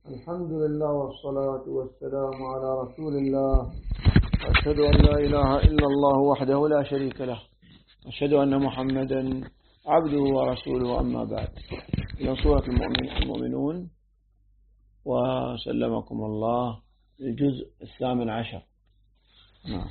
الحمد لله والصلاة والسلام على رسول الله. أشهد أن لا إله إلا الله وحده لا شريك له، أشهد أن محمدا عبده ورسوله، أما بعد. إلى سورة المؤمنون، وسلمكم الله، الجزء 18. نعم.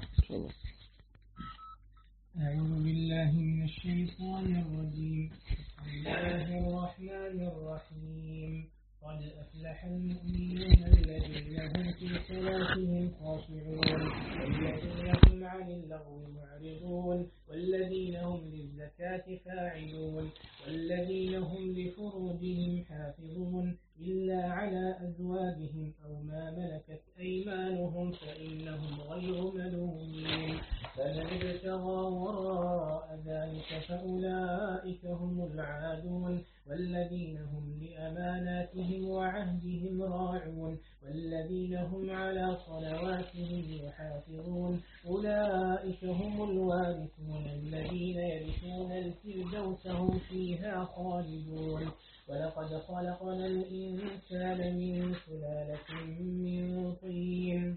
أعوذ بالله من الشيطان الرجيم. بسم الله الرحمن الرحيم. قد أفلح المؤمنون الذين هم في صلاتهم خاشعون والذين هم عن اللغو معرضون والذين هم للزكاة فاعلون والذين هم لفروجهم حافظون إلا على أزواجهم أو ما ملكت أيمانهم فإنهم غير ملومين. فمن ابتغى وراء ذلك فأولئك هم العادون والذين هم لأماناتهم وعهدهم راعون والذين هم على صلواتهم يحافظون أولئك هم الوارثون الذين يرثون الفردوس هم فيها خالدون. ولقد خلقنا الإنسان من سلالة من طين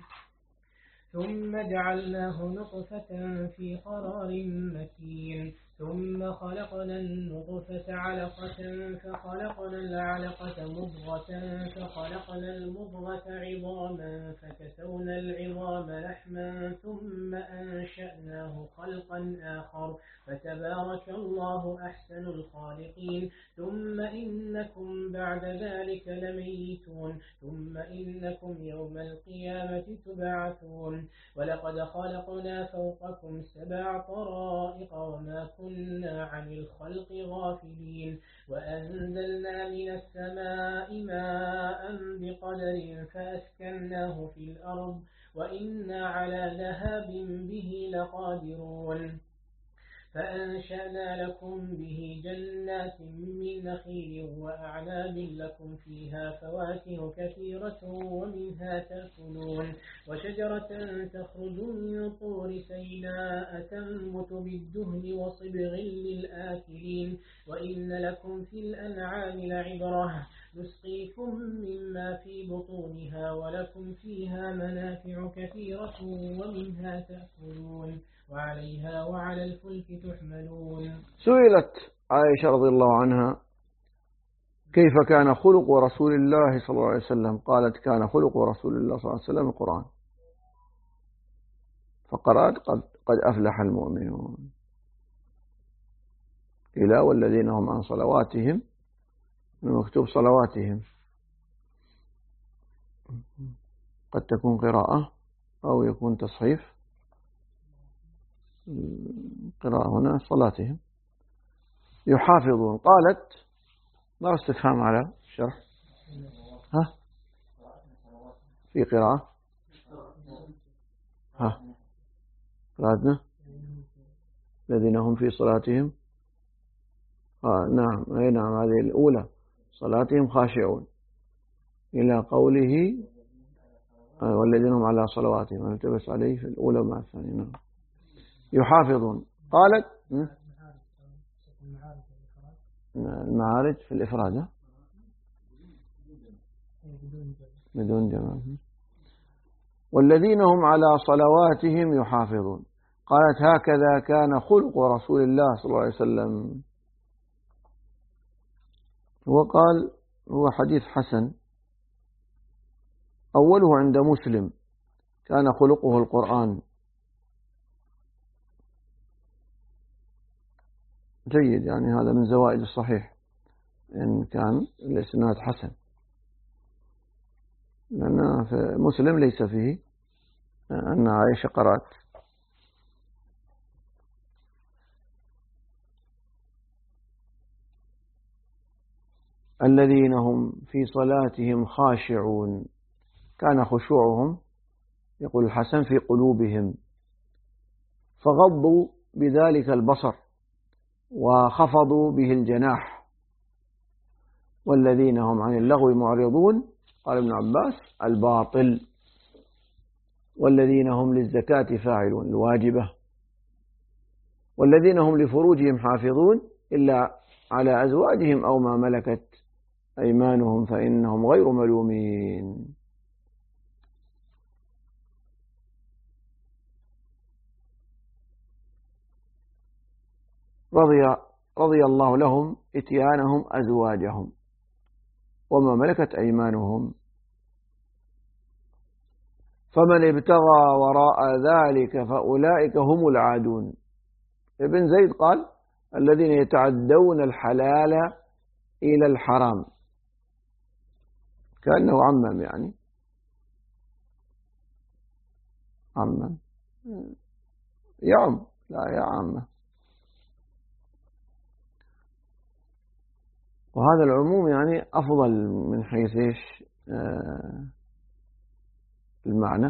ثم جعلناه نطفة في قرار مكين ثم خلقنا النطفة علقة فخلقنا العلقة مضغة فخلقنا المضغة عظاما فكسونا العظام لحما ثم أنشأناه خلقا آخر فتبارك الله أحسن الخالقين. ثم إنكم بعد ذلك لميتون ثم إنكم يوم القيامة تبعثون. ولقد خلقنا فوقكم 7 طرائق وما كنا عن الخلق غافلين وأنزلنا من السماء ماء بقدر فأسكناه في الأرض وإنا على ذهاب به لقادرون. فأنشأنا لكم به جنات من نخيل وأعناب لكم فيها فواكه كثيرة ومنها تأكلون وشجرة تخرج من طور سيناء تنبت بالدهن وصبغ للآكلين وإن لكم في الأنعام لعبرة نسقيكم مما في بطونها ولكم فيها منافع كثيرة ومنها تأكلون وعليها وعلى الفلك تحملون. سئلت عائشة رضي الله عنها كيف كان خلق رسول الله صلى الله عليه وسلم؟ قالت كان خلق رسول الله صلى الله عليه وسلم القرآن، فقرأت قد أفلح المؤمنون إلى والذين هم عن صلواتهم، من مكتوب صلواتهم، قد تكون قراءة أو يكون تصحيف. قراءة هنا صلاتهم يحافظون. قالت ما استفهام على شرح؟ ها في قراءة قراءتنا الذين هم في صلاتهم نعم أي نعم، هذه الأولى صلاتهم خاشعون إلى قوله والذين هم على صلواتهم نلتبس عليه في الأولى مع الثانية. نعم يحافظون. قالت المعارج في الإفراد بدون جمع. والذين هم على صلواتهم يحافظون. قالت هكذا كان خلق رسول الله صلى الله عليه وسلم. وقال هو حديث حسن، أوله عند مسلم كان خلقه القرآن. جيد، يعني هذا من زوائد الصحيح إن كان الإسناد حسن، لأن في مسلم ليس فيه أن عائشة قرأت. الذين هم في صلاتهم خاشعون، كان خشوعهم يقول الحسن في قلوبهم، فغضوا بذلك البصر وخفضوا به الجناح. والذين هم عن اللغو معرضون، قال ابن عباس الباطل. والذين هم للزكاة فاعلون الواجبة. والذين هم لفروجهم حافظون إلا على أزواجهم أو ما ملكت أيمانهم فإنهم غير ملومين. رضي الله لهم إتيانهم أزواجهم وما ملكت أيمانهم، فمن ابتغى وراء ذلك فأولئك هم العادون. ابن زيد قال الذين يتعدون الحلال إلى الحرام، كأنه عمم، يعني عمم يعم، لا يا عمه. وهذا العموم يعني أفضل من حيث إيش المعنى.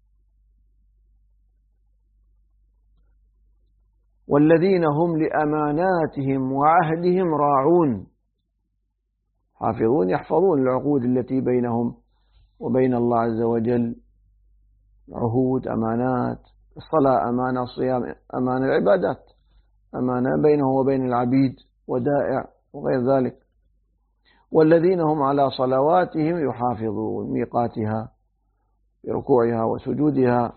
والذين هم لأماناتهم وعهدهم راعون، حافظون يحفظون العقود التي بينهم وبين الله عز وجل، عهود، أمانات، الصلاة أمانة، الصيام أمانة، العبادات أمانة بينه وبين العبيد، ودائع وغير ذلك. والذين هم على صلواتهم يحافظون، ميقاتها بركوعها وسجودها،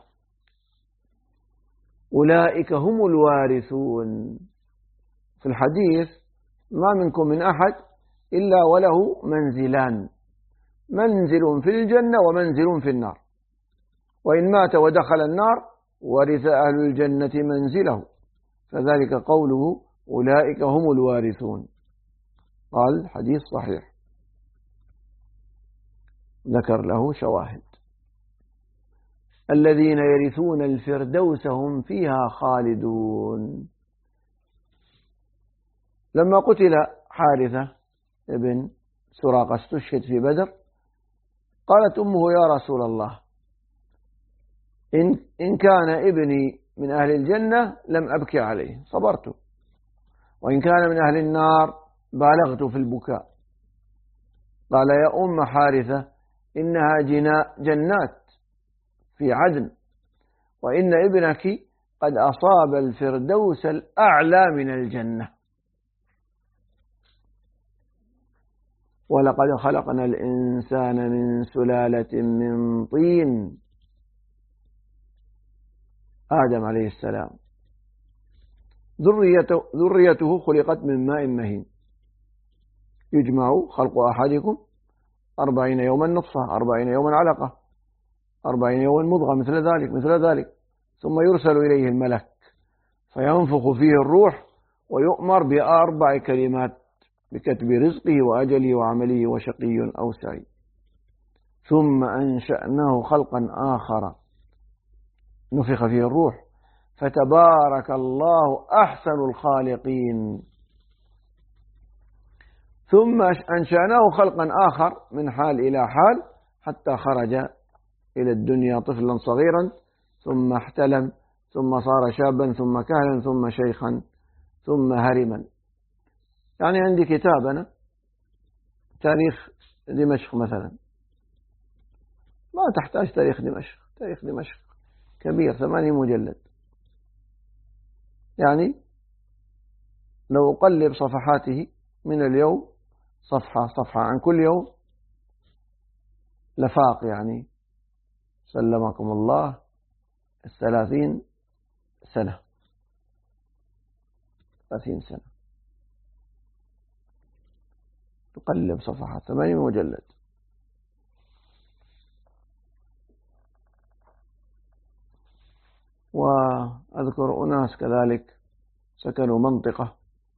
أولئك هم الوارثون. في الحديث ما منكم من أحد إلا وله منزلان، منزل في الجنة ومنزل في النار، وإن مات ودخل النار ورث أهل الجنة منزله، فذلك قوله أولئك هم الوارثون. قال حديث صحيح ذكر له شواهد. الذين يرثون الفردوس هم فيها خالدون. لما قتل حارثة ابن سراقة استشهد في بدر، قالت أمه يا رسول الله إن كان ابني من أهل الجنة لم أبكي عليه، صبرت، وإن كان من أهل النار بالغت في البكاء. قال يا أم حارثة إنها جنات في عدن، وإن ابنك قد أصاب الفردوس الأعلى من الجنة. ولقد خلقنا الإنسان من سلالة من طين، آدم عليه السلام، ذريته خلقت من ماء مهين، يجمع خلق أحدكم 40 يوما نطفة، 40 يوما علقة، 40 يوما مضغة، مثل ذلك، ثم يرسل إليه الملك فينفخ فيه الروح ويؤمر ب4 كلمات بكتب رزقه وأجله وعمله وشقي أو سعيد. ثم أنشأناه خلقا آخر نفخ فيه الروح فتبارك الله أحسن الخالقين. ثم أنشأناه خلقا آخر من حال إلى حال حتى خرج إلى الدنيا طفلا صغيرا، ثم احتلم، ثم صار شابا، ثم كهلا، ثم شيخا، ثم هرما. يعني عندي كتاب أنا تاريخ دمشق مثلا، ما تحتاج تاريخ دمشق، تاريخ دمشق كبير 8 مجلد، يعني لو أقلب صفحاته من اليوم صفحة عن كل يوم لفاق، يعني سلمكم الله 30 سنة، 30 سنة تقلب صفحات 8 مجلد. وأذكر أناس كذلك سكنوا منطقة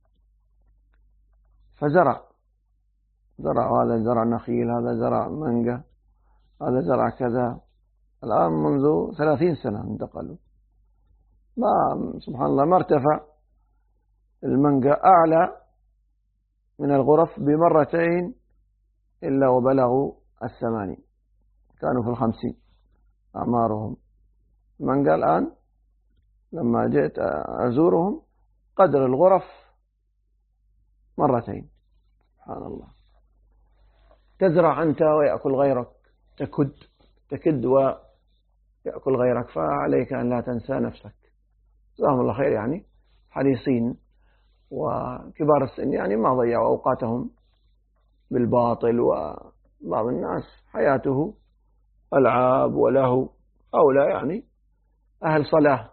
فزرع، هذا زرع نخيل، هذا زرع مانجا، هذا زرع كذا. الآن منذ 30 سنة انتقلوا، سبحان الله ما ارتفع المانجا أعلى من الغرف ب2 إلا وبلغوا 80، كانوا في 50 أعمارهم. المانجا الآن لما جئت أزورهم قدر الغرف 2. سبحان الله. تزرع أنت ويأكل غيرك، تكد ويأكل غيرك، فعليك أن لا تنسى نفسك. جزاهم الله خير، يعني حريصين وكبار السن، يعني ما ضيعوا أوقاتهم بالباطل. وبعض الناس حياته ألعاب وله، هؤلاء يعني أهل صلاة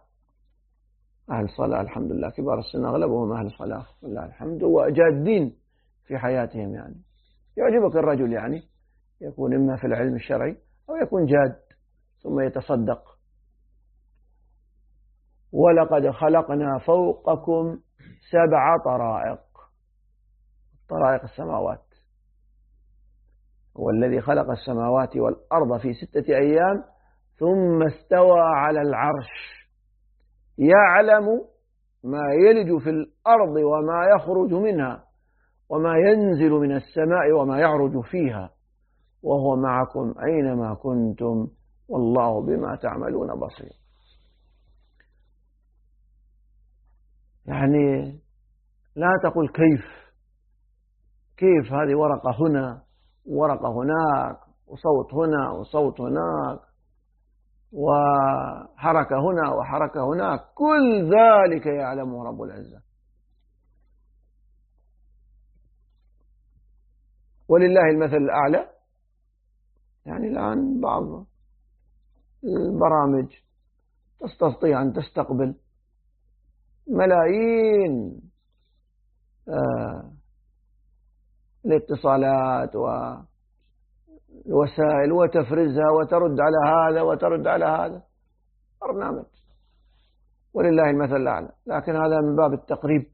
الحمد لله، كبار السن أغلبهم أهل صلاة والله الحمد، وجادين في حياتهم. يعني يعجبك الرجل يعني يكون إما في العلم الشرعي أو يكون جاد ثم يتصدق. ولقد خلقنا فوقكم 7 طرائق السماوات. هو الذي خلق السماوات والأرض في 6 أيام ثم استوى على العرش، يعلم ما يلج في الأرض وما يخرج منها وما ينزل من السماء وما يعرج فيها وهو معكم أينما كنتم والله بما تعملون بصير. يعني لا تقل كيف هذه ورقة هنا ورقة هناك وصوت هنا وصوت هناك وحركة هنا وحركة هناك، كل ذلك يعلمه رب العزة. ولله المثل الأعلى. يعني الآن بعض البرامج تستطيع أن تستقبل ملايين الاتصالات والوسائل وتفرزها وترد على هذا وترد على هذا، برنامج ولله المثل الأعلى. لكن هذا من باب التقريب،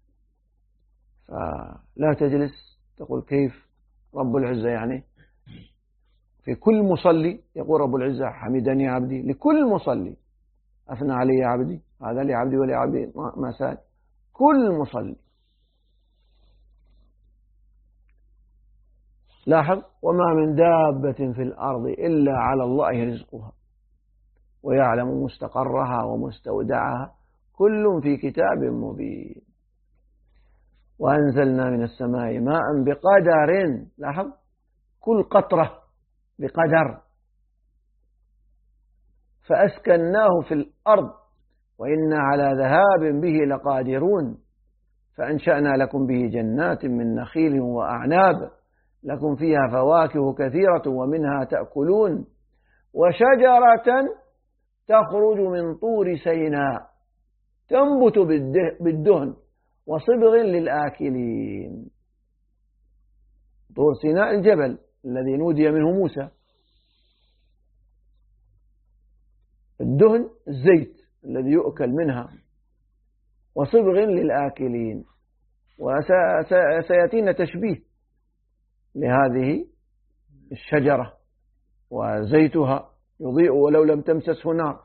فلا تجلس تقول كيف رب العزة. يعني في كل مصلي يقول رب العزة حمدني عبدي، لكل مصلي أثنى علي عبدي، هذا لعبدي ولعبدي ما سال، كل مصلي. لاحظ وما من دابة في الأرض إلا على الله رزقها ويعلم مستقرها ومستودعها كل في كتاب مبين. وأنزلنا من السماء ماء بقدر، لاحظ كل قطرة بقدر، فأسكناه في الأرض وإنا على ذهاب به لقادرون. فأنشأنا لكم به جنات من نخيل وأعناب لكم فيها فواكه كثيرة ومنها تأكلون، وشجرة تخرج من طور سيناء تنبت بالدهن وصبغ للآكلين. طور سيناء الجبل الذي نودي منه موسى، الدهن الزيت الذي يؤكل منها، وصبغ للآكلين. وسيأتينا تشبيه لهذه الشجرة، وزيتها يضيء ولو لم تمسسه نار.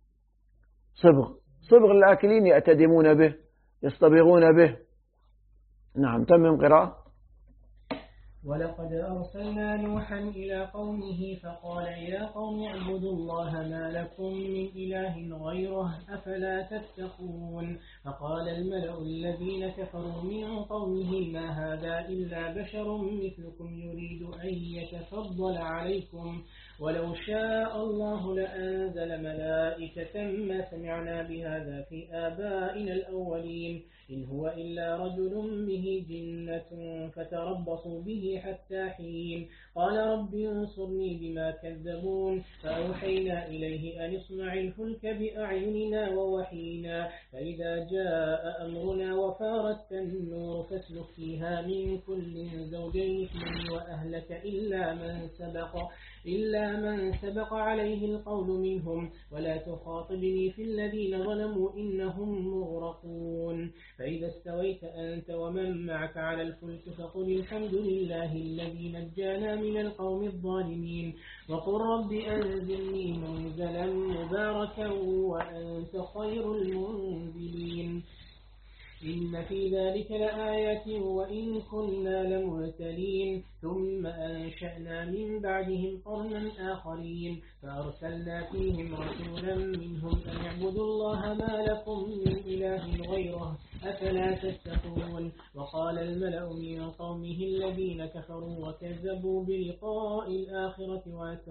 صبغ للآكلين يأتدمون به يصطبغون به. نعم، تمم قراءة. ولقد أرسلنا نوحا إلى قومه فقال يا قوم اعبدوا الله ما لكم من إله غيره أفلا تتقون. فقال الملأ الذين كفروا من قومه ما هذا إلا بشر مثلكم يريد أن يتفضل عليكم ولو شاء الله لأنزل ملائكة ما سمعنا بهذا في آبائنا الأولين إن هو إلا رجل به جنة فتربصوا به حتى حين. قال رب انصرني بما كذبون. فأوحينا إليه أن اصنع الفلك بأعيننا ووحينا فإذا جاء أمرنا وفارت النور فاسلك فيها من كل زوجين اثنين وأهلك إلا من سبق عليه القول منهم ولا تخاطبني في الذين ظلموا إنهم مغرقون. فإذا استويت أنت ومن معك على الفلك فقل الحمد لله الذي نجانا من القوم الظالمين وقل رب أنزلني منزلا مباركا وأنت خير المنزلين. إن في ذلك لآيات وإن كنا لمرسلين. ثم أنشأنا من بعدهم قرنا آخرين فأرسلنا فيهم رسولا منهم أن اعبدوا الله ما لكم من إله غيره أفلا تتقون. وقال الملأ من قومه الذين كفروا وكذبوا بلقاء الآخرة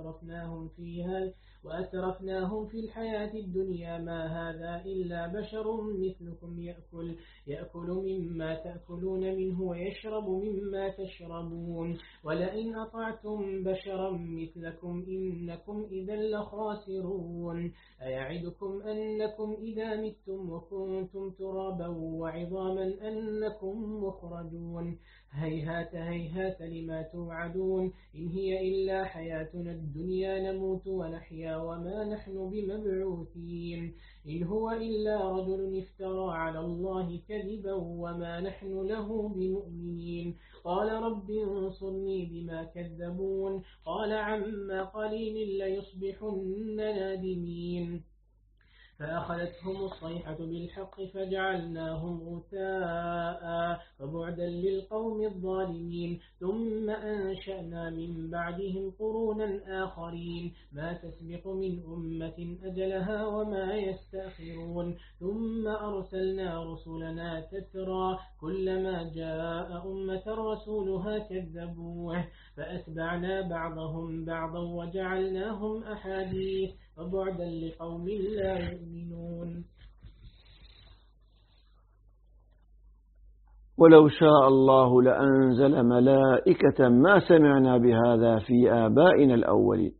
وأترفناهم في الحياة الدنيا ما هذا إلا بشر مثلكم يأكل مما تأكلون منه ويشرب مما تشربون ولئن أطعتم بشرا مثلكم إنكم إذا لخاسرون. أيعدكم أنكم إذا متم وكنتم ترابا وعظاما أنكم مخرجون. هيهات هيهات لما توعدون. إن هي إلا حياتنا الدنيا نموت ونحيا وما نحن بمبعوثين. إن هو إلا رجل افترى على الله كذبا وما نحن له بمؤمنين. قال رب انصرني بما كذبون. قال عما قليل ليصبحن نادمين. فأخذتهم الصيحة بالحق فجعلناهم غثاء فبعدا للقوم الظالمين. ثم أنشأنا من بعدهم قرونا آخرين ما تسبق من أمة أجلها وما يستأخرون. ثم أرسلنا رسلنا تترى كلما جاء أمة رسولها كذبوه فأتبعنا بعضهم بعضا وجعلناهم أحاديث فبعدا لقوم لا يؤمنون. ولو شاء الله لأنزل ملائكة ما سمعنا بهذا في آبائنا الأولين.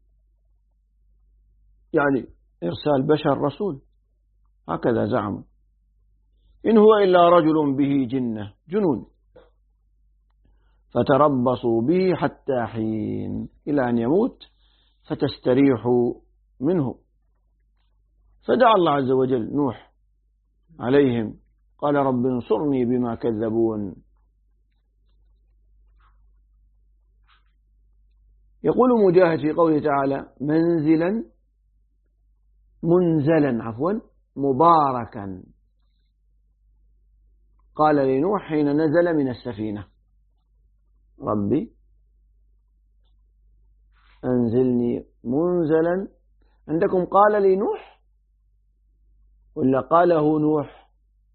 يعني إرسال بشر رسول هكذا زعموا. إن هو إلا رجل به جنون فتربصوا به حتى حين إلى أن يموت فتستريحوا منه. فدعا الله عز وجل نوح عليهم قال رب انصرني بما كذبون. يقول مجاهد في قوله تعالى منزلا مباركا. قال لنوح حين نزل من السفينة ربي أنزلني منزلا. عندكم قال لي نوح ولا قاله نوح؟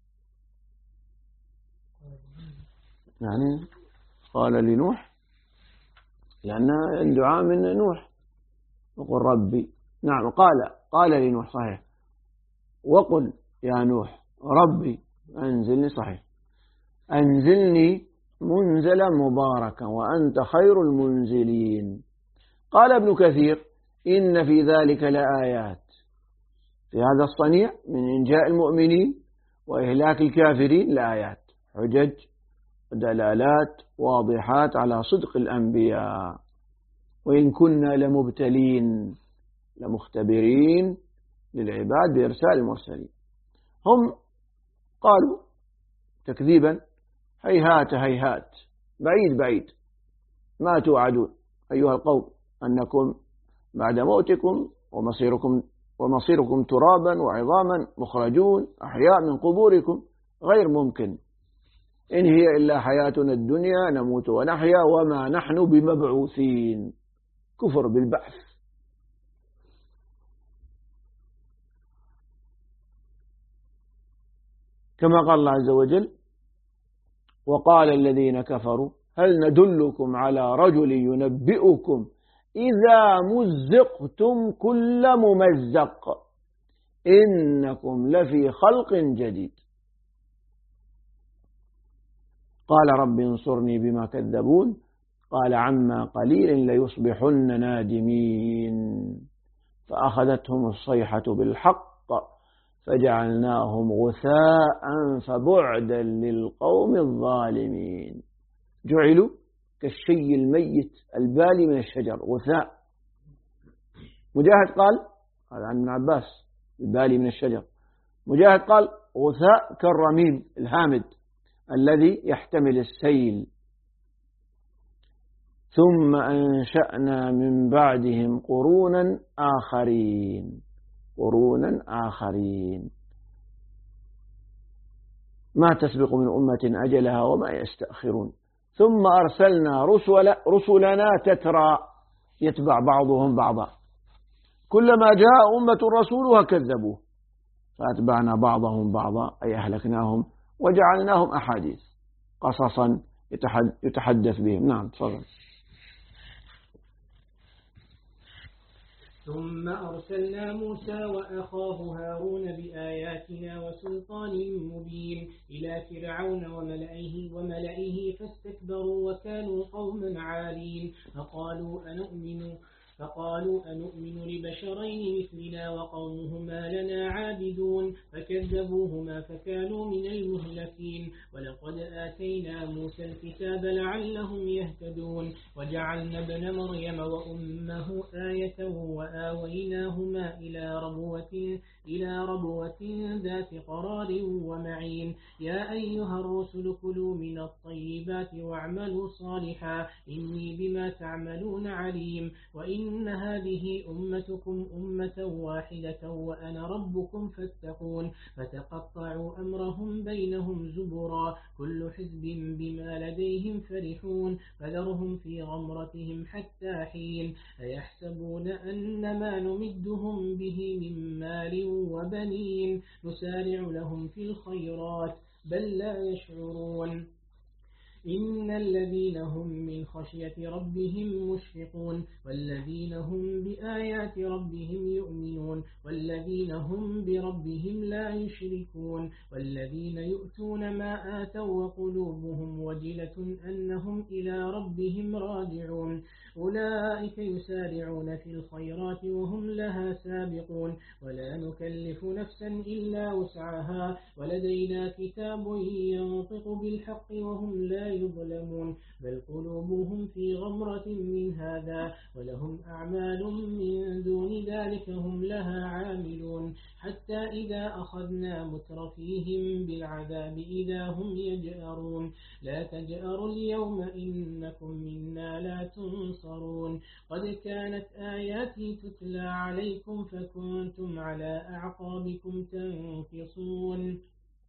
يعني قال لنوح لأن الدعاء من نوح. وقل ربي نعم قال لنوح صحيح. وقل يا نوح ربي أنزلني صحيح. أنزلني منزلا مباركا وأنت خير المنزلين. قال ابن كثير إن في ذلك لآيات في هذا الصنيع من إنجاء المؤمنين وإهلاك الكافرين لآيات حجج ودلالات واضحات على صدق الأنبياء. وإن كنا لمبتلين لمختبرين للعباد بإرسال المرسلين. هم قالوا تكذيبا هيهات هيهات بعيد ما توعدون أيها القوم أنكم بعد موتكم ومصيركم ترابا وعظاما مخرجون أحياء من قبوركم غير ممكن. إن هي إلا حياتنا الدنيا نموت ونحيا وما نحن بمبعوثين. كفر بالبعث. كما قال الله عز وجل وقال الذين كفروا هل ندلكم على رجل ينبئكم إذا مزقتم كل ممزق إنكم لفي خلق جديد. قال رب انصرني بما كذبون. قال عما قليل ليصبحن نادمين. فأخذتهم الصيحة بالحق فجعلناهم غثاء فبعدا للقوم الظالمين. جعلوا كالشيء الميت البالي من الشجر غثاء. مجاهد قال هذا عن ابن عباس البالي من الشجر. مجاهد قال غثاء كالرميم الهامد الذي يحتمل السيل. ثم أنشأنا من بعدهم قرونا آخرين ما تسبق من أمة أجلها وما يستأخرون. ثم أرسلنا رسلنا تترى يتبع بعضهم بعضا كلما جاء أمة رسولها كذبوه فأتبعنا بعضهم بعضا أي أهلكناهم وجعلناهم أحاديث قصصا يتحدث بهم. نعم تفضل. ثم أرسلنا موسى وأخاه هارون بآياتنا وسلطان مبين إلى فرعون وملئه فاستكبروا وكانوا قوما عالين فقالوا أنؤمن لبشرين مثلنا وقومهما لنا عابدون فكذبوهما فكانوا من المهلكين. ولقد آتينا موسى الكتاب لعلهم يهتدون وجعلنا ابن مريم وأمه آية وآويناهما إلى ربوة ذات قرار ومعين. يا أيها الرسل كلوا من الطيبات واعملوا صالحا إني بما تعملون عليم. وإن هذه أمتكم أمة واحدة وأنا ربكم فاتقون. فتقطعوا أمرهم بينهم زبرا كل حزب بما لديهم فرحون فذرهم في غمرتهم حتى حين. أيحسبون أن ما نمدهم به من مال وبنين نسارع لهم في الخيرات بل لا يشعرون. إن الذين هم من خشية ربهم مشفقون والذين هم بآيات ربهم يؤمنون والذين هم بربهم لا يشركون والذين يؤتون ما آتوا وقلوبهم وجلة أنهم إلى ربهم راجعون. أولئك يسارعون في الخيرات وهم لها سابقون ولا نكلف نفسا إلا وسعها ولدينا كتاب ينطق بالحق وهم لا يظلمون. بل قلوبهم في غمرة من هذا ولهم أعمال من دون ذلك هم لها عاملون. حتى إذا أخذنا مترفيهم بالعذاب إذا هم يجأرون. لا تجأروا اليوم إنكم منا لا تنصرون. قد كانت آياتي تتلى عليكم فكنتم على أعقابكم تنكصون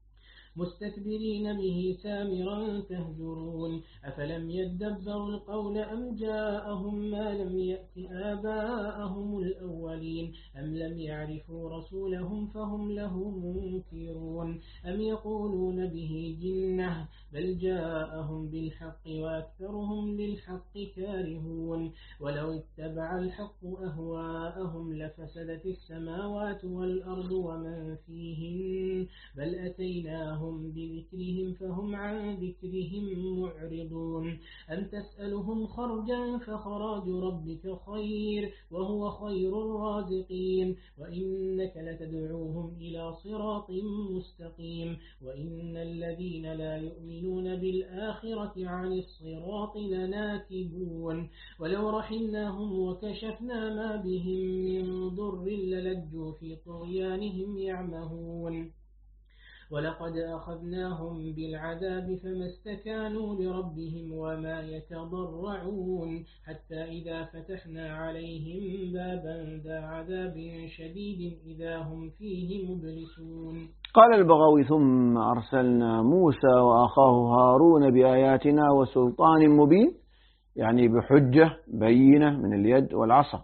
مستكبرين به سامرا تهجرون. أفلم يدبروا القول أم جاءهم ما لم يأت آباءهم الأولين أم لم يعرفوا رسولهم فهم له منكرون. أم يقولون به جنة بل جاءهم بالحق وأكثرهم للحق كارهون. ولو اتبع الحق أهواءهم لفسدت السماوات والأرض ومن فيهن بل أتيناهم بذكرهم فهم عن ذكرهم معرضون. أم تسألهم خرجا فخراج ربك خير وهو خير الرازقين. وإنك لتدعوهم إلى صراط مستقيم. وإن الذين لا يؤمنون بالآخرة عن الصراط لناكبون. ولو رحمناهم وكشفنا ما بهم من ضر للجوا في طغيانهم يعمهون. ولقد أخذناهم بالعذاب فما استكانوا لربهم وما يتضرعون. حتى إذا فتحنا عليهم بابا ذا عذاب شديد إذا هم فيه مبلسون. قال البغوي ثم أرسلنا موسى وأخاه هارون بآياتنا وسلطان مبين يعني بحجة بينة من اليد والعصا.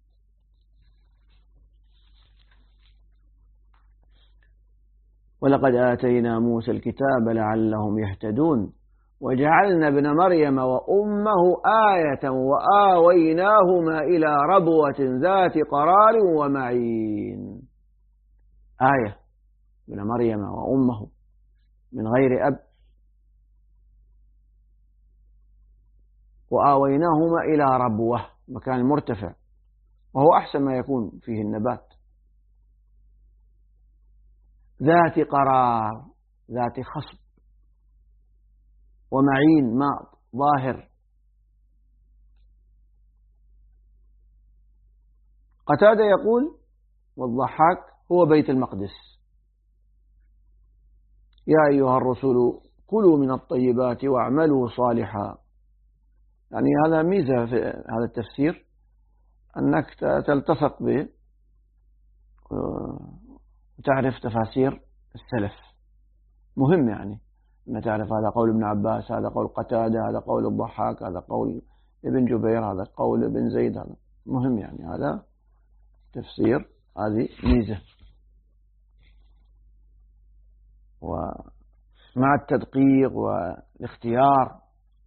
ولقد آتينا موسى الكتاب لعلهم يهتدون وجعلنا ابن مريم وأمه آية وآويناهما إلى ربوة ذات قرار ومعين. آية ابن مريم وأمه من غير أب وآويناهما إلى ربوة مكان مرتفع وهو أحسن ما يكون فيه النبات ذات قرار ذات خصب ومعين ماء ظاهر. قتادة يقول والضحاك هو بيت المقدس. يا أيها الرسل كلوا من الطيبات واعملوا صالحا. يعني هذا ميزة في هذا التفسير أنك تلتصق به وتعرف تفاسير السلف. مهم يعني أن تعرف هذا قول ابن عباس هذا قول قتادة هذا قول الضحاك هذا قول ابن جبير هذا قول ابن زيد. هذا مهم يعني هذا تفسير هذه ميزة. مع التدقيق والاختيار.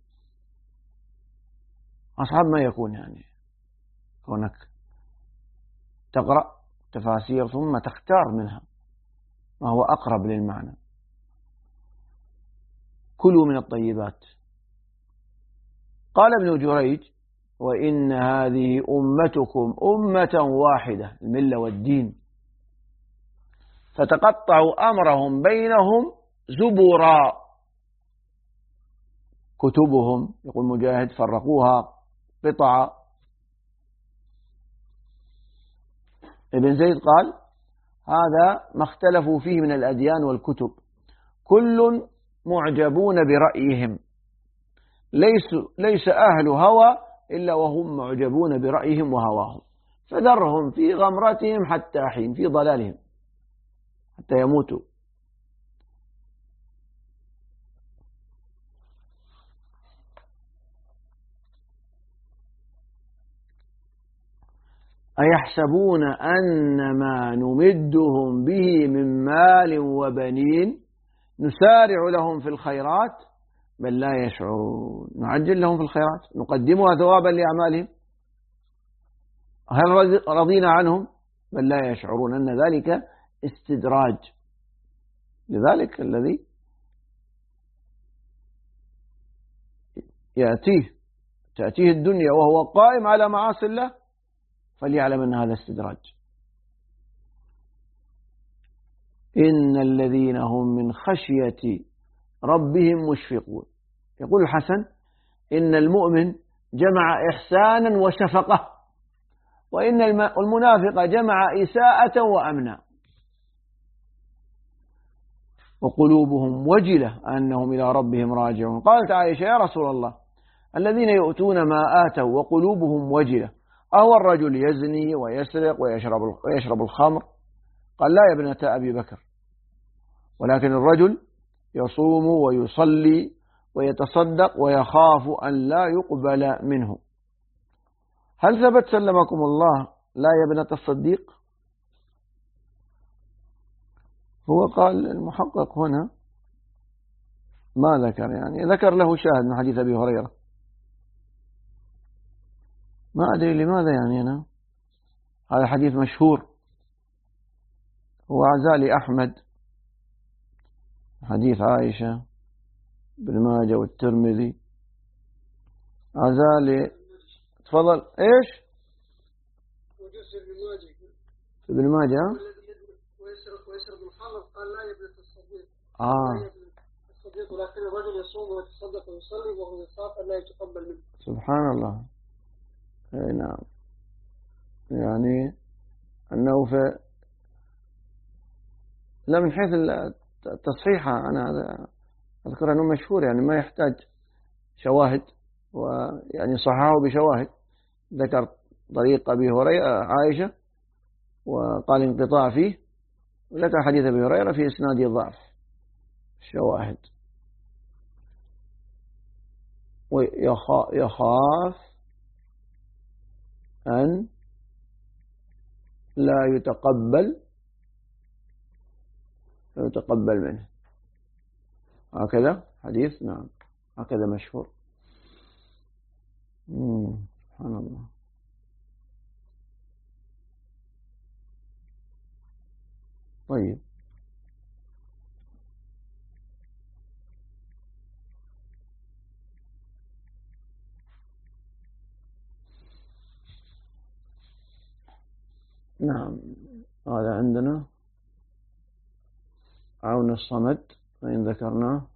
أصعب ما يكون يعني كونك تقرأ تفاسير ثم تختار منها ما هو أقرب للمعنى. كلوا من الطيبات. قال ابن جريج: وإن هذه أمتكم أمة واحدة، الملة والدين، فتقطعوا أمرهم بينهم زبرا. كتبهم، يقول مجاهد، فرقوها قطعا. ابن زيد قال: هذا ما اختلفوا فيه من الأديان والكتب، كل معجبون برأيهم، ليس أهل هوى إلا وهم معجبون برأيهم وهواهم، فذرهم في غمرتهم حتى حين، في ضلالهم حتى يموتوا. أيحسبون أن ما نمدهم به من مال وبنين نسارع لهم في الخيرات بل لا يشعرون. نعجل لهم في الخيرات، نقدمها ثوابا لأعمالهم، هل رضينا عنهم؟ بل لا يشعرون أن ذلك استدراج. لذلك الذي تأتيه الدنيا وهو قائم على معاصي الله فليعلم أن هذا استدراج. إن الذين هم من خشية ربهم مشفقون. يقول الحسن: إن المؤمن جمع إحسانا وشفقة، وإن المنافق جمع إساءة وأمنا، وقلوبهم وجلة أنهم إلى ربهم راجعون. قالت عائشة: يا رسول الله، الذين يؤتون ما آتوا وقلوبهم وجلة، أهو الرجل يزني ويسرق ويشرب الخمر؟ قال: لا يا ابنة أبي بكر، ولكن الرجل يصوم ويصلي ويتصدق ويخاف أن لا يقبل منه. هل ثبت سلمكم الله لا يا ابنة الصديق؟ هو قال المحقق هنا ما ذكر، يعني ذكر له شاهد من حديث أبي هريرة، ما أدري لماذا، يعني أنا هذا حديث مشهور، هو عزالي أحمد، حديث عائشة بن ماجه والترمذي. عزالي تفضل. إيش؟ ابن ماجه ويشرب الخمر قال: لا يا ابنة الصديق. الصديق، ولكن الرجل يصوم ويتصدق ويصلي وهو يخاف أن لا يتقبل منه. سبحان الله. نعم، يعني أنه لا، من حيث التصحيح أنا أذكر أنه مشهور، يعني ما يحتاج شواهد، ويعني صححه بشواهد. ذكر طريق أبي هريرة عائشة وقال انقطاع فيه، وذكر حديث أبي هريرة في إسناد ضعف شواهد. ويخاف أن لا يتقبل منه، هكذا حديث. نعم، هكذا مشهور. سبحان الله. طيب، نعم، هذا عندنا عون الصمد، فإن ذكرناه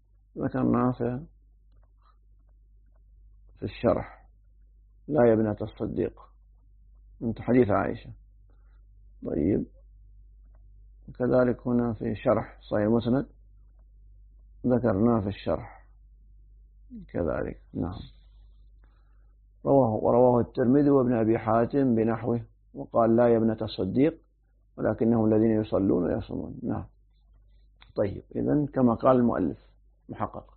في الشرح، لا يا ابنة الصديق، من حديث عائشة. طيب، كذلك هنا في شرح صحيح مسند ذكرناه في الشرح كذلك. نعم، ورواه الترمذي وابن أبي حاتم بنحوه، وقال: لا يا ابنة الصديق، ولكنهم الذين يصلون ويصومون. نعم. طيب، إذن كما قال المؤلف محقق: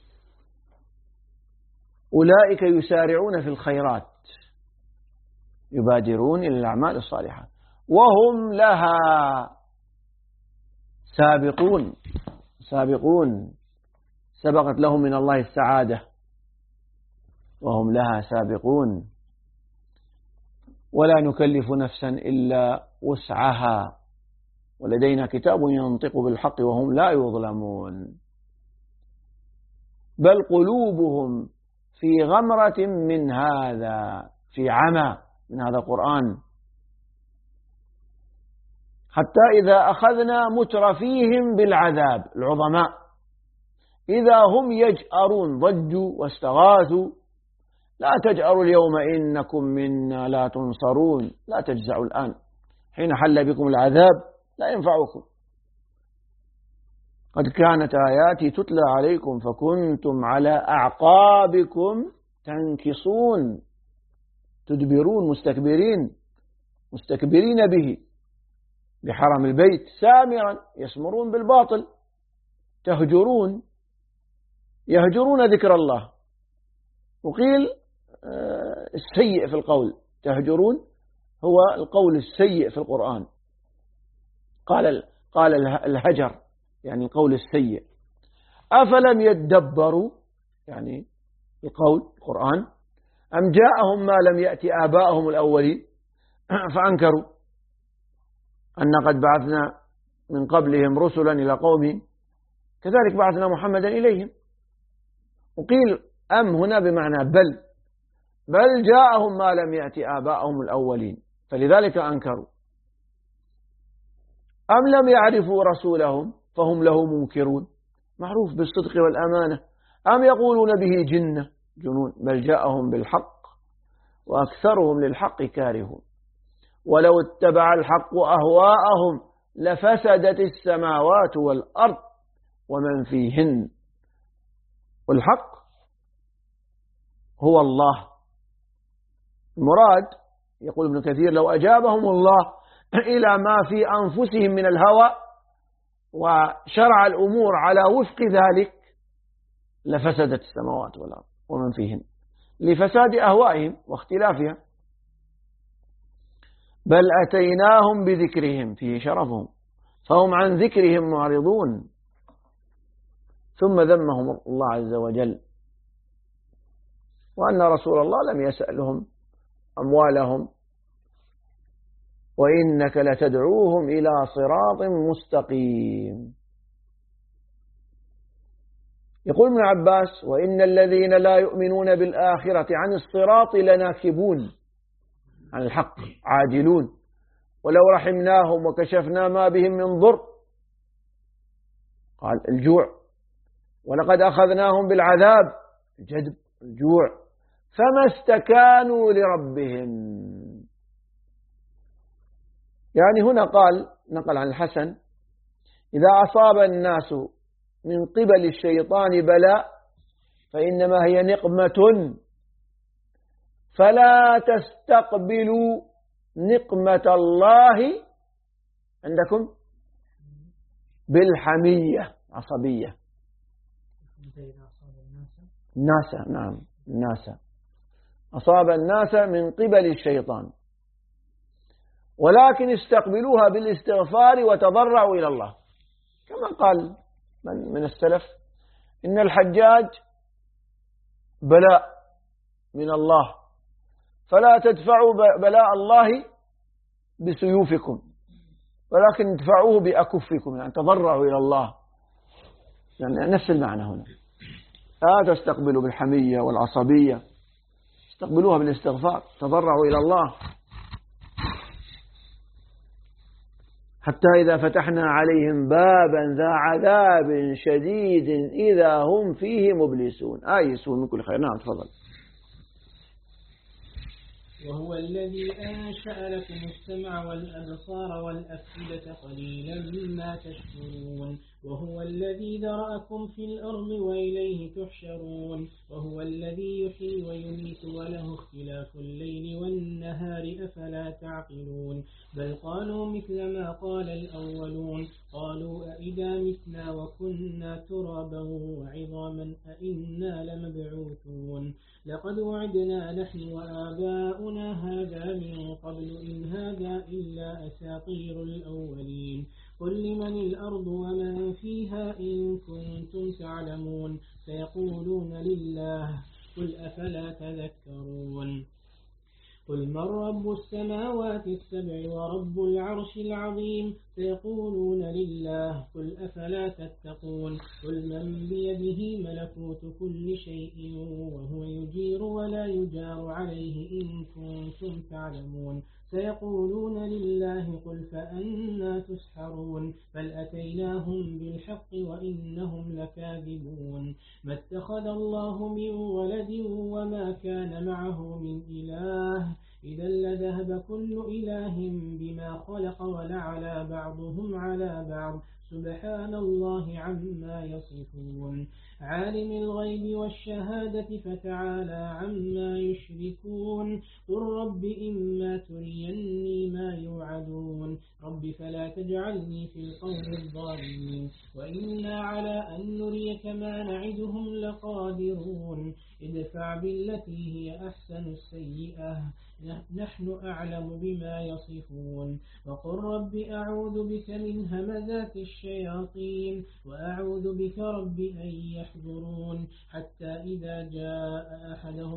أولئك يسارعون في الخيرات، يبادرون إلى الأعمال الصالحة، وهم لها سابقون. سابقون، سبقت لهم من الله السعادة وهم لها سابقون. ولا نكلف نفسا إلا وسعها ولدينا كتاب ينطق بالحق وهم لا يظلمون. بل قلوبهم في غمرة من هذا، في عمى من هذا القرآن، حتى إذا أخذنا مترفيهم بالعذاب العظماء إذا هم يجأرون، ضجوا واستغاثوا: لا تجأروا اليوم إنكم منا لا تنصرون. لا تجزعوا الآن، حين حل بكم العذاب لا ينفعكم. قد كانت آياتي تتلى عليكم فكنتم على أعقابكم تنكصون، تدبرون، مستكبرين به، بحرم البيت سامرا يسمرون بالباطل، يهجرون ذكر الله. وقيل السيء في القول، تهجرون هو القول السيء في القرآن، قال الهجر يعني القول السيء. أفلم يدبروا يعني القرآن، أم جاءهم ما لم يأتي آباءهم الأولين فأنكروا أن قد بعثنا من قبلهم رسلا إلى قومهم كذلك بعثنا محمدا إليهم. وقيل أم هنا بمعنى بل جاءهم ما لم يأتي آباءهم الأولين فلذلك أنكروا. أم لم يعرفوا رسولهم فهم له منكرون، معروف بالصدق والأمانة. أم يقولون به جنون، بل جاءهم بالحق وأكثرهم للحق كارهون. ولو اتبع الحق أهواءهم لفسدت السماوات والأرض ومن فيهن. والحق هو الله. المراد يقول ابن كثير: لو أجابهم الله إلى ما في أنفسهم من الهوى وشرع الأمور على وفق ذلك لفسدت السماوات والأرض ومن فيهن، لفساد أهوائهم واختلافها. بل أتيناهم بذكرهم فيه شرفهم فهم عن ذكرهم معرضون. ثم ذمهم الله عز وجل، وأن رسول الله لم يسألهم أموالهم، وإنك لتدعوهم إلى صراط مستقيم. يقول ابن عباس: وإن الذين لا يؤمنون بالآخرة عن الصراط لناكبون، عن الحق عاجلون، ولو رحمناهم وكشفنا ما بهم من ضر، قال الجوع، ولقد أخذناهم بالعذاب، الجدب الجوع، فما استكانوا لربهم. يعني هنا نقل عن الحسن: إذا أصاب الناس من قبل الشيطان بلاء فإنما هي نقمة، فلا تستقبلوا نقمة الله عندكم بالحمية، عصبية. الناس أصاب الناس من قبل الشيطان، ولكن استقبلوها بالاستغفار وتضرعوا إلى الله، كما قال من السلف: إن الحجاج بلاء من الله، فلا تدفعوا بلاء الله بسيوفكم ولكن ادفعوه بأكفكم، يعني تضرعوا إلى الله، يعني نفس المعنى هنا. لا تستقبلوا بالحمية والعصبية، استقبلوها بالاستغفار، تضرعوا إلى الله. حتى إذا فتحنا عليهم بابا ذا عذاب شديد إذا هم فيه مبلسون، آيسون من كل خير. نعم تفضل. وهو الذي أنشأ لكم السمع والأبصار والأفئدة قليلا ما تشكرون. وهو الذي ذرأكم في الأرض وإليه تحشرون. وهو الذي يحيي ويميت وله اختلاف الليل والنهار أفلا تعقلون. بل قالوا مثل ما قال الأولون، قالوا أئذا متنا وكنا ترابا وعظاما أئنا لمبعوثون. لقد وعدنا نحن وآباؤنا هذا من قبل إن هذا إلا أساطير الأولين. قل لمن الأرض ومن فيها إن كنتم تعلمون سيقولون لله قل أفلا تذكرون قل من رب السماوات السبع ورب العرش العظيم سيقولون لله قل أفلا تتقون قل من بيده ملكوت كل شيء وهو يجير ولا يجار عليه إن كنتم تعلمون سيقولون لله قل فأنا تسحرون بل أتيناهم بالحق وإنهم لكاذبون ما اتخذ الله من ولد وما كان معه من إله إذا لذهب كل إله بما خلق ولعلى بعضهم على بعض سبحان الله عما يصفون عالم الغيب والشهادة فتعالى عما يشركون قل رب إما تريني ما يوعدون رب فلا تجعلني في القوم الظالمين وإنا على أن نريك ما نعدهم لقادرون ادفع بالتي هي أحسن السيئة نحن أعلم بما يصفون وقل رب أعوذ بك من همزات الشياطين وأعوذ بك رب أن يحضرون حتى إذا جاء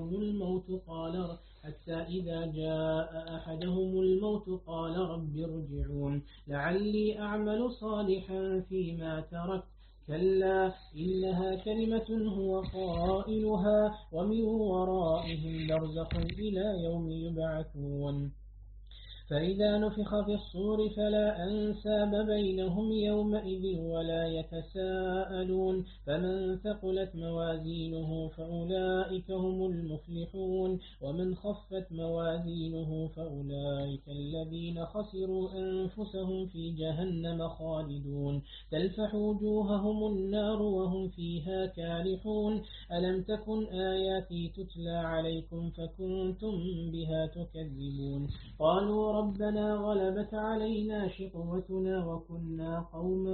أحدهم الموت قال رب ارجعون لعلي أعمل صالحا فيما تركت كلا إنها كلمة هو قائلها ومن ورائهم برزخ إلى يوم يبعثون فإذا نفخ في الصور فلا أنساب بينهم يومئذ ولا يتساءلون فمن ثقلت موازينه فأولئك هم المفلحون ومن خفت موازينه فأولئك الذين خسروا أنفسهم في جهنم خالدون تلفح وجوههم النار وهم فيها كالحون ألم تكن آياتي تتلى عليكم فكنتم بها تكذبون قالوا ربنا غلبت علينا شقوتنا وكنا قوما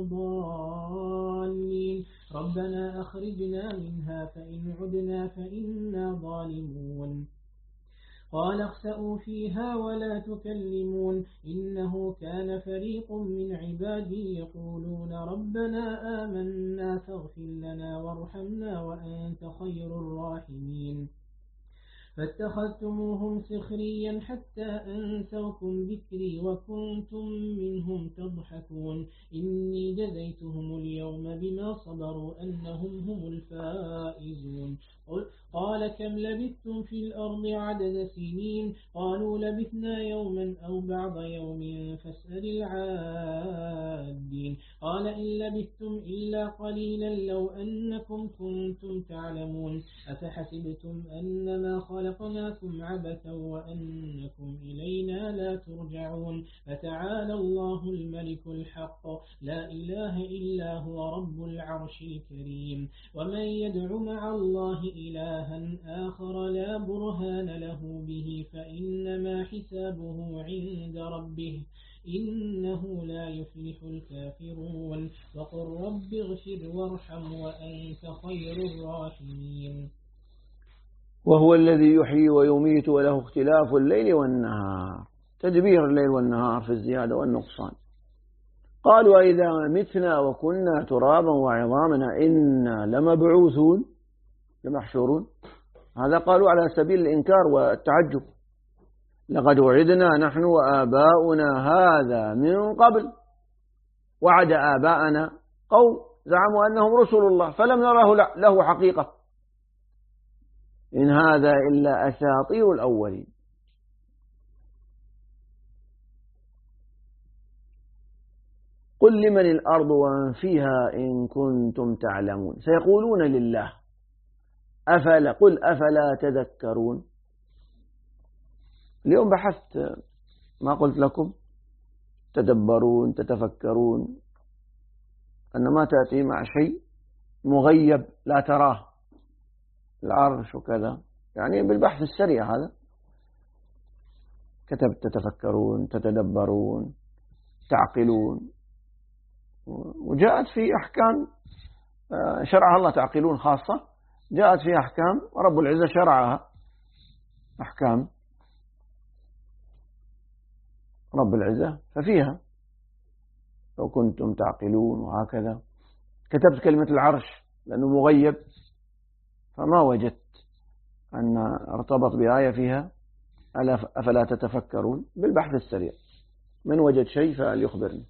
ضالين ربنا أخرجنا منها فإن عدنا فإنا ظالمون قال اخسأوا فيها ولا تكلمون إنه كان فريق من عبادي يقولون ربنا آمنا فاغفر لنا وارحمنا وأنت خير الراحمين فاتخذتموهم سخريا حتى أنسوكم ذكري وكنتم منهم تضحكون إني جزيتهم اليوم بما صبروا أنهم هم الفائزون قال كم لبثتم في الأرض عدد سنين قالوا لبثنا يوما أو بعض يوم فاسأل العادين قال إن لبثتم إلا قليلا لو أنكم كنتم تعلمون أفحسبتم أنما خلقناكم عبثا وأنكم إلينا لا ترجعون فتعالى الله الملك الحق لا إله إلا هو رب العرش الكريم ومن يدع مع الله إلها آخر لا برهان له به فإنما حسابه عند ربه إنه لا يفلح الكافرون وقل رب اغفر وارحم وأنت خير الراحمين وهو الذي يحيي ويميت وله اختلاف الليل والنهار تدبير الليل والنهار في الزيادة والنقصان قالوا إذا متنا وكنا ترابا وعظامنا إنا لمبعوثون لمحشورون هذا قالوا على سبيل الإنكار والتعجب لقد وعدنا نحن وآباؤنا هذا من قبل وعد آباءنا قوم زعموا أنهم رسل الله فلم نره له حقيقة إن هذا إلا أساطير الأولين قل لمن الأرض ومن فيها إن كنتم تعلمون سيقولون لله قل أفلا تذكرون اليوم بحثت ما قلت لكم تدبرون تتفكرون أن ما تأتي مع شيء مغيب لا تراه العرش وكذا يعني بالبحث السريع هذا كتبت تتفكرون تتدبرون تعقلون وجاءت في أحكام شرعها الله تعقلون خاصة جاءت في أحكام رب العزة شرعها أحكام رب العزة ففيها لو كنتم تعقلون، وهكذا. كتبت كلمة العرش لأنه مغيب، فما وجدت أن ارتبط بآية فيها أفلا تتفكرون. بالبحث السريع من وجد شيء فليخبرني.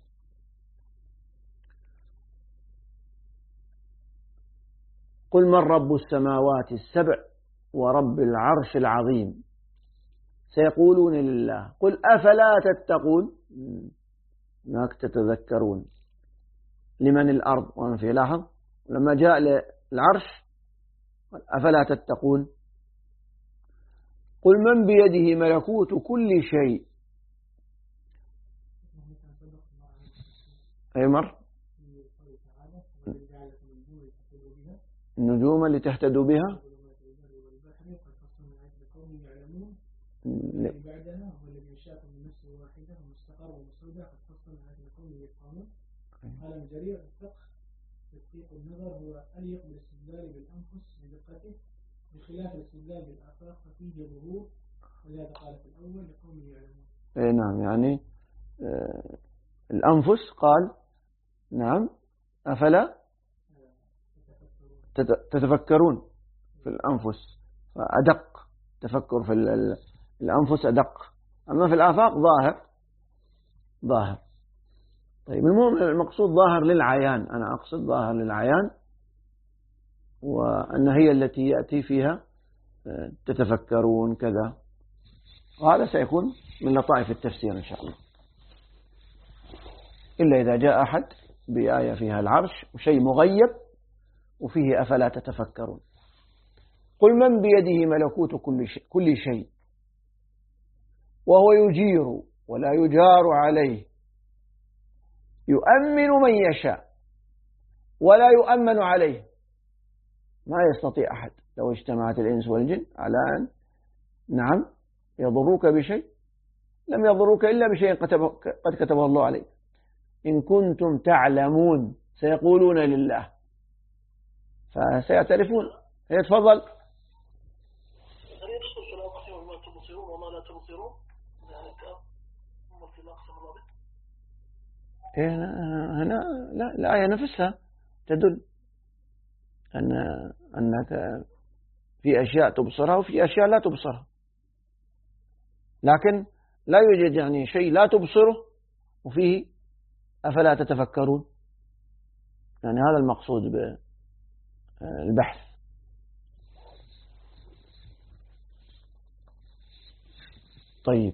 قل من رب السماوات السبع ورب العرش العظيم سيقولون لله قل أفلا تتقون. هناك تتذكرون. لمن الأرض ومن فيها. لاحظ لما جاء للعرش أفلا تتقون. قل من بيده ملكوت كل شيء. أي مر النجوم اللي تهتدوا بها. بعدها هو الذي يشاكم من نفس واحدة ومستقر ومستودع قد فصلنا هذه القوم يفهمون. قال جرير الفقه تدقيق النظر هو أليق بالاستدلال بالأنفس بدقته بخلاف الاستدلال بالآفاق ففيه ظهور، ولهذا قال في الأول لقوم يعلمون. أي نعم، يعني الأنفس قال نعم أفلا تتفكرون في الأنفس، فأدق تفكر في الأنفس أدق. أما في الآفاق ظاهر. طيب المقصود ظاهر للعيان. أنا أقصد ظاهر للعيان، وأن هي التي يأتي فيها تتفكرون كذا. وهذا سيكون من لطائف التفسير إن شاء الله، إلا إذا جاء أحد بآية فيها العرش وشيء مغيب وفيه أفلا تتفكرون. قل من بيده ملكوت كل شيء وهو يجير ولا يجار عليه، يؤمن من يشاء ولا يؤمن عليه. ما يستطيع أحد لو اجتمعت الإنس والجن على أن نعم يضروك بشيء، لم يضروك إلا بشيء قد كتبه الله عليك. إن كنتم تعلمون سيقولون لله، فسيعترفون. يتفضل. هل يدخل في الأقسام ما تبصرون وما لا تبصرون؟ يعني في الأقسام الرابط. هنا لا، الآية نفسها تدل أنك في أشياء تبصرها وفي أشياء لا تبصرها، لكن لا يوجد يعني شيء لا تبصره وفيه أفلا تتفكرون. يعني هذا المقصود بالبحث. طيب،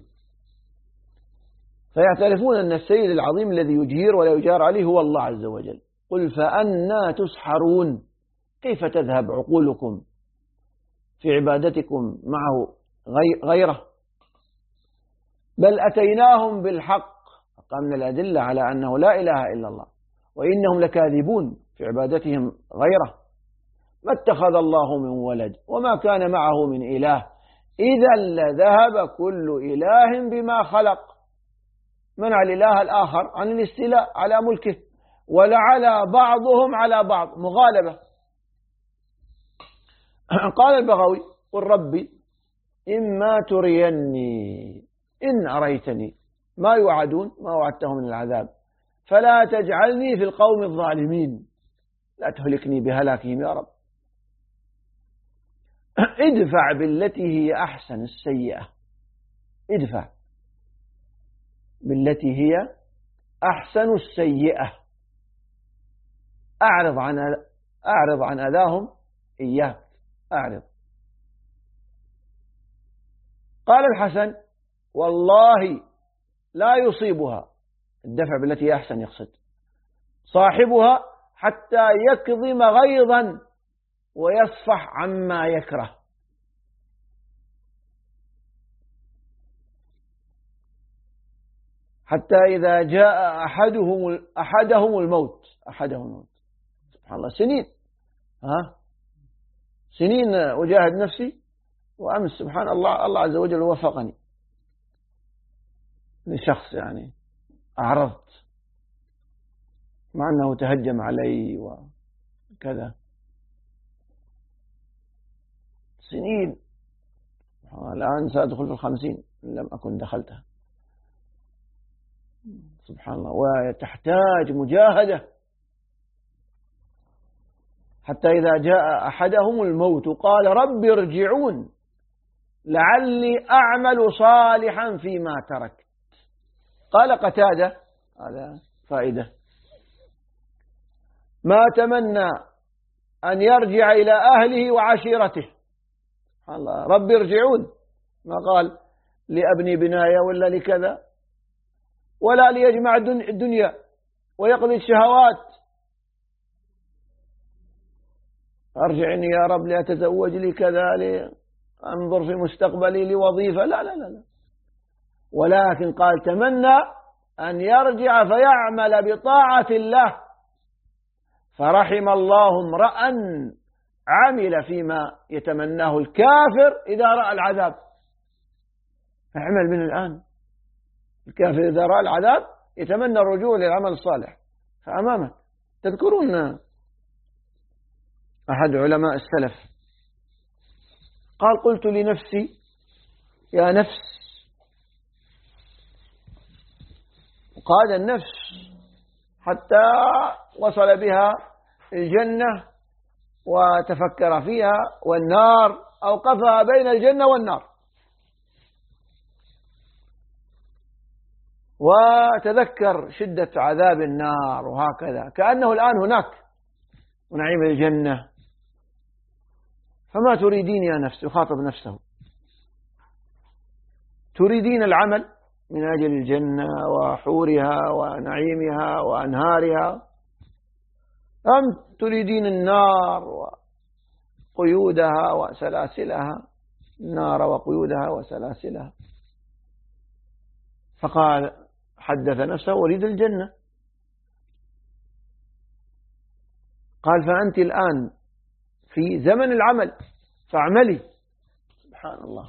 فيعترفون أن السيد العظيم الذي يجير ولا يجار عليه هو الله عز وجل. قل فأنا تسحرون، كيف تذهب عقولكم في عبادتكم معه غيره؟ بل أتيناهم بالحق، أقامنا الأدلة على أنه لا إله إلا الله، وإنهم لكاذبون في عبادتهم غيره. ما اتخذ الله من ولد وما كان معه من إله، إذا لذهب كل إله بما خلق. منع الإله الآخر عن الاستيلاء على ملكه، ولعلى بعضهم على بعض مغالبة. قال البغوي قل ربي إما تريني إن أريتني ما يوعدون ما وعدتهم من العذاب فلا تجعلني في القوم الظالمين، لا تهلكني بهلاكهم يا رب. ادفع بالتي هي أحسن السيئة، ادفع بالتي هي أحسن السيئة، أعرض عن أذاهم إياك، أعرض. قال الحسن والله لا يصيبها، الدفع بالتي هي أحسن يقصد صاحبها حتى يكظم غيظا ويصفح عما يكره. حتى إذا جاء أحدهم الموت سبحان الله، سنين أجاهد نفسي، وأمس سبحان الله عز وجل وفقني لشخص يعني أعرضت مع أنه تهجم علي وكذا سنين. الآن سأدخل في 50 إن لم أكن دخلتها. سبحان الله. وتحتاج مجاهدة، حتى إذا جاء أحدهم الموت قال رب ارجعون لعلي أعمل صالحا فيما تركت. قال قتادة، هذا فائدة، ما تمنى أن يرجع إلى أهله وعشيرته. الله، رب ارجعون، ما قال لأبني بناية ولا لكذا، ولا ليجمع الدنيا ويقضي الشهوات. أرجعني يا رب لأتزوج لي كذا، لأنظر في مستقبلي لوظيفة، لا لا لا، ولكن قال تمنى أن يرجع فيعمل بطاعة الله. فرحم الله امرأ عمل فيما يتمناه الكافر إذا رأى العذاب. فاعمل من الآن. الكافر إذا رأى العذاب يتمنى الرجوع للعمل الصالح، فأمامك. تذكرون أحد علماء السلف قال قلت لنفسي يا نفس، قاد النفس حتى وصل بها الجنة وتفكر فيها، والنار أوقفها بين الجنة والنار، وتذكر شدة عذاب النار وهكذا، كأنه الآن هناك ونعيم الجنة. فما تريدين يا نفس؟ يخاطب نفسه، تريدين العمل من أجل الجنة وحورها ونعيمها وأنهارها، أم تريدين النار وقيودها وسلاسلها؟ النار وقيودها وسلاسلها. فقال حدث نفسه أريد الجنة. قال فأنت الآن في زمن العمل فاعملي. سبحان الله.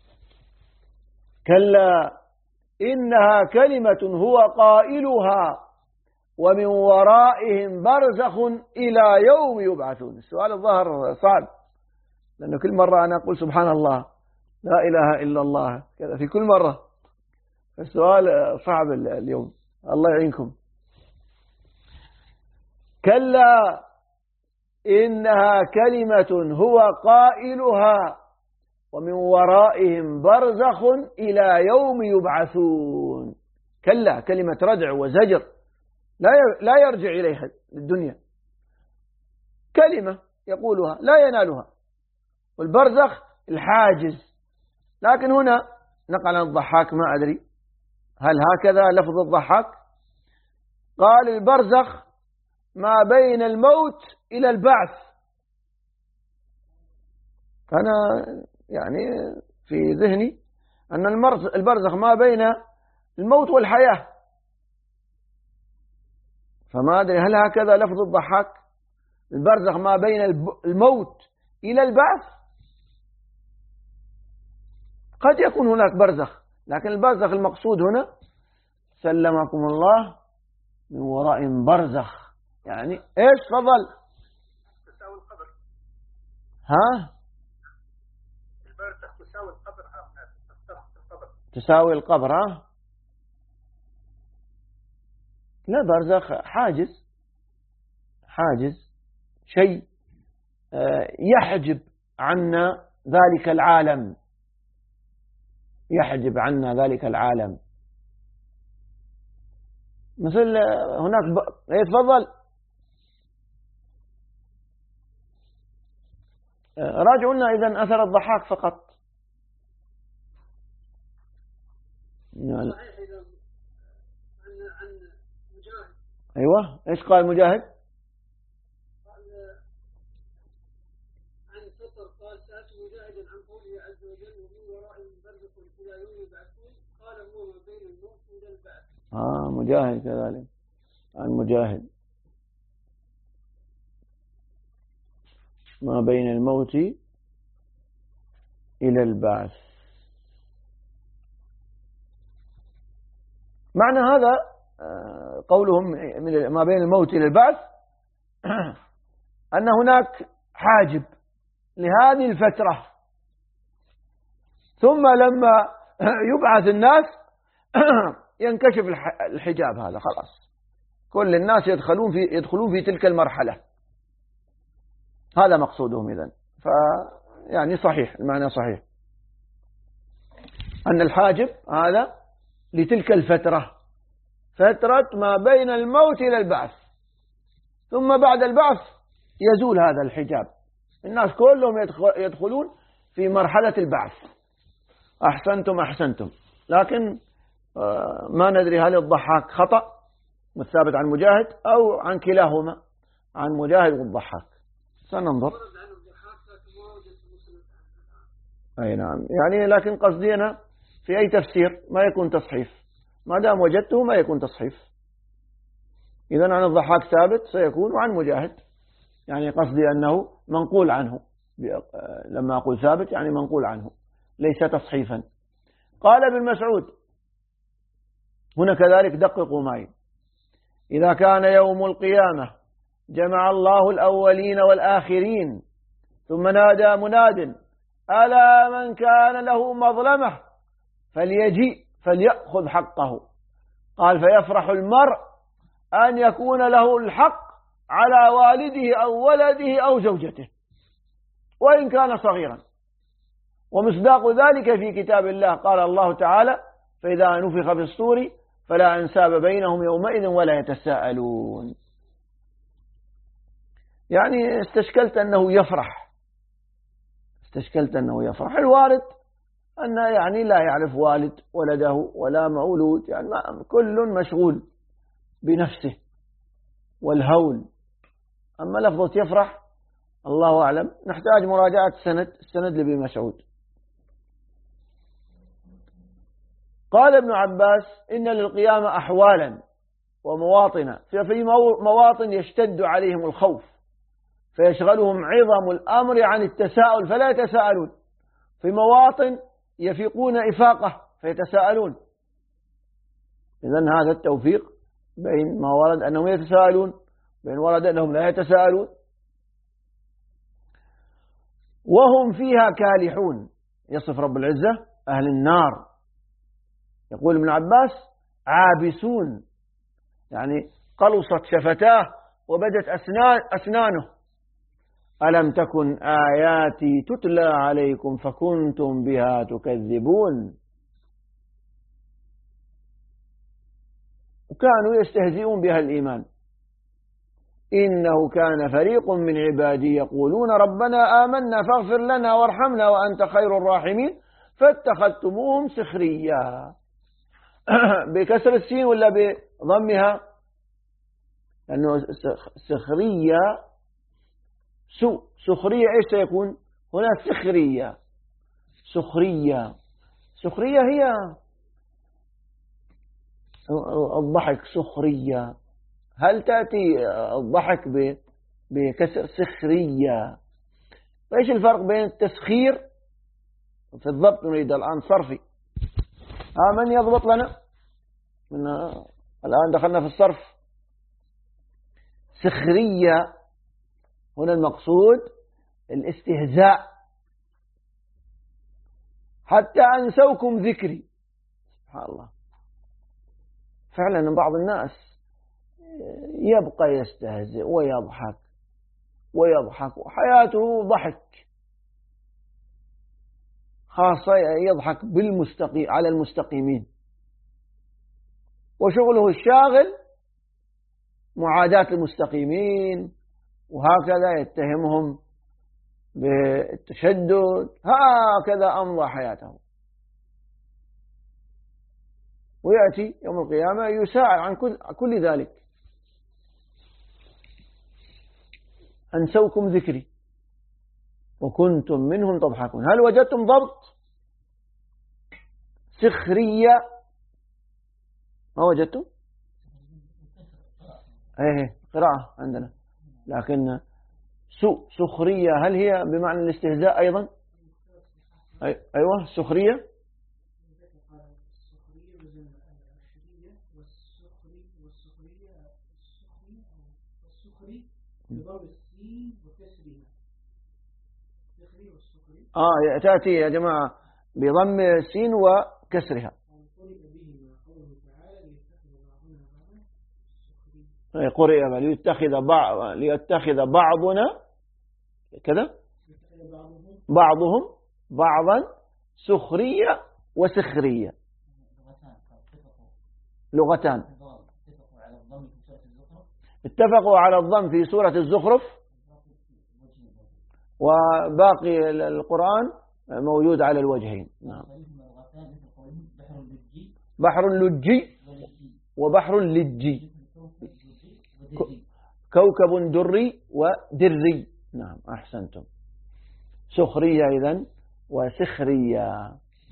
كلا إنها كلمة هو قائلها ومن ورائهم برزخ إلى يوم يبعثون. السؤال الظاهر صعب، لأنه كل مرة أنا أقول سبحان الله لا إله إلا الله كذا في كل مرة، السؤال صعب اليوم، الله يعينكم. كلا إنها كلمة هو قائلها ومن ورائهم برزخ إلى يوم يبعثون. كلا كلمة ردع وزجر، لا يرجع إليها الدنيا، كلمة يقولها لا ينالها. والبرزخ الحاجز. لكن هنا نقل عن الضحاك، ما أدري هل هكذا لفظ الضحاك، قال البرزخ ما بين الموت إلى البعث. أنا يعني في ذهني أن البرزخ ما بين الموت والحياة، فما أدري هل هكذا لفظ الضحاك، البرزخ ما بين الموت إلى البعث. قد يكون هناك برزخ، لكن البرزخ المقصود هنا سلمكم الله من وراء برزخ، يعني إيش؟ فضل تساوي القبر. ها؟ البرزخ تساوي القبر. تساوي القبر. ها؟ لا، برزخ حاجز، شيء يحجب عنا ذلك العالم، يحجب عنا ذلك العالم. مثل هناك يتفضل راجعوا لنا إذن أثر الضحاك فقط. صحيح. إذا عن مجاهد. أيوة، إيش قال مجاهد؟ قال عن سطر، قال سألت مجاهدا عن قوله عز وجل ومن ورائهم برزخ إلى يوم يبعثون، قال هو ما بين الموت إلى البعث. مجاهد كذلك، عن مجاهد ما بين الموت إلى البعث. معنى هذا قولهم ما بين الموت إلى البعث أن هناك حاجب لهذه الفترة، ثم لما يبعث الناس ينكشف الحجاب هذا خلاص، كل الناس يدخلون في تلك المرحلة. هذا مقصودهم إذن. يعني صحيح، المعنى صحيح أن الحاجب هذا لتلك الفترة، فترة ما بين الموت إلى البعث، ثم بعد البعث يزول هذا الحجاب، الناس كلهم يدخلون في مرحلة البعث. أحسنتم أحسنتم. لكن ما ندري هل الضحاك خطأ مثابت عن مجاهد أو عن كلاهما، عن مجاهد والضحاك، سننظر. أي نعم، يعني لكن قصدينا في أي تفسير ما يكون تصحيف، ما دام وجدته ما يكون تصحيف. إذن عن الضحاك ثابت سيكون، وعن مجاهد يعني قصدي أنه منقول عنه، لما أقول ثابت يعني منقول عنه ليس تصحيفا. قال ابن مسعود هنا كذلك دققوا معي: إذا كان يوم القيامة جمع الله الأولين والآخرين، ثم نادى مناد: ألا من كان له مظلمة فليجيء فليأخذ حقه. قال: فيفرح المرء أن يكون له الحق على والده أو ولده أو زوجته وإن كان صغيرا. ومصداق ذلك في كتاب الله، قال الله تعالى: فإذا نفخ في الصور فلا أنساب بينهم يومئذ ولا يتساءلون. يعني استشكلت أنه يفرح، الوارد أن يعني لا يعرف والد ولده ولا مولود، يعني كل مشغول بنفسه والهول. أما لفظة يفرح الله أعلم، نحتاج مراجعة السند لابن مسعود. قال ابن عباس: إن للقيامة أحوالا ومواطن، في مواطن يشتد عليهم الخوف فيشغلهم عظم الأمر عن التساؤل فلا يتساءلون، في مواطن يفيقون إفاقة فيتساءلون. إذن هذا التوفيق بين ما ورد أنهم يتساءلون بين ورد أنهم لا يتساءلون. وهم فيها كالحون، يصف رب العزة أهل النار. يقول ابن عباس: عابسون، يعني قلصت شفتاه وبدت أسنانه. ألم تكن آياتي تتلى عليكم فكنتم بها تكذبون. وكانوا يستهزئون بها الإيمان. إنه كان فريق من عبادي يقولون ربنا آمنا فاغفر لنا وارحمنا وأنت خير الراحمين فاتخذتموهم سخريا. بكسر السين ولا بضمها؟ لأنه سخرية سخرية إيش سيكون هنا؟ سخرية هي الضحك. سخرية هل تأتي الضحك بكسر؟ سخرية. فإيش الفرق بين التسخير في الضبط؟ نريد الآن صرفي. من يضبط لنا؟ الآن دخلنا في الصرف. سخرية هنا المقصود الاستهزاء، حتى أنسوكم ذكري. سبحان الله، فعلا بعض الناس يبقى يستهزئ ويضحك وحياته ضحك، خاصة يضحك على المستقيمين، وشغله الشاغل معاداة المستقيمين، وهكذا يتهمهم بالتشدد. هكذا أمضى حياته، ويأتي يوم القيامة يساعد عن كل ذلك. أنسوكم ذكري وكنتم منهم تضحكون. هل وجدتم ضبط سخرية؟ ما وجدتم؟ ايه قراءة عندنا، لكن سخرية هل هي بمعنى الاستهزاء أيضا؟ أيوة سخرية. تأتي يا جماعة بضم السين وكسرها. قرئ ليتخذ بعضنا كذا بعضهم بعضا سخرية وسخرية. لغتان اتفقوا على الضم في سورة الزخرف، وباقي القرآن موجود على الوجهين. نعم. بحر لجي وبحر لجي، كوكب دري ودري. نعم أحسنتم. سخرية إذن وسخرية.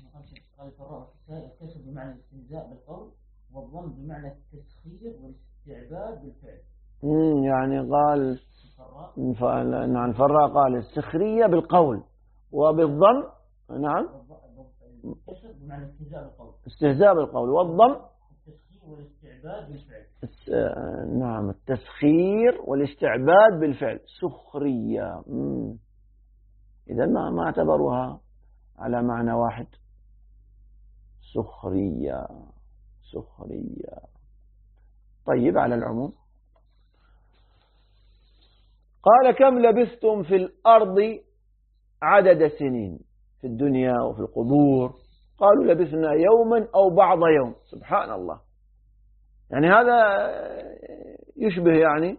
الكسر بمعنى الاستهزاء بالقول، والضم بمعنى التسخير والاستعباد بالفعل. يعني قال نعم الفراء قال السخرية بالقول وبالضم. نعم الكسر بمعنى الاستهزاء بالقول، استهزاء بالقول، والضم التسخير والاستعباد بالفعل. نعم التسخير والاستعباد بالفعل. سخرية. إذن ما اعتبروها على معنى واحد. سخرية. طيب على العموم. قال كم لبثتم في الأرض عدد سنين، في الدنيا وفي القبور. قالوا لبثنا يوما أو بعض يوم. سبحان الله. يعني هذا يشبه يعني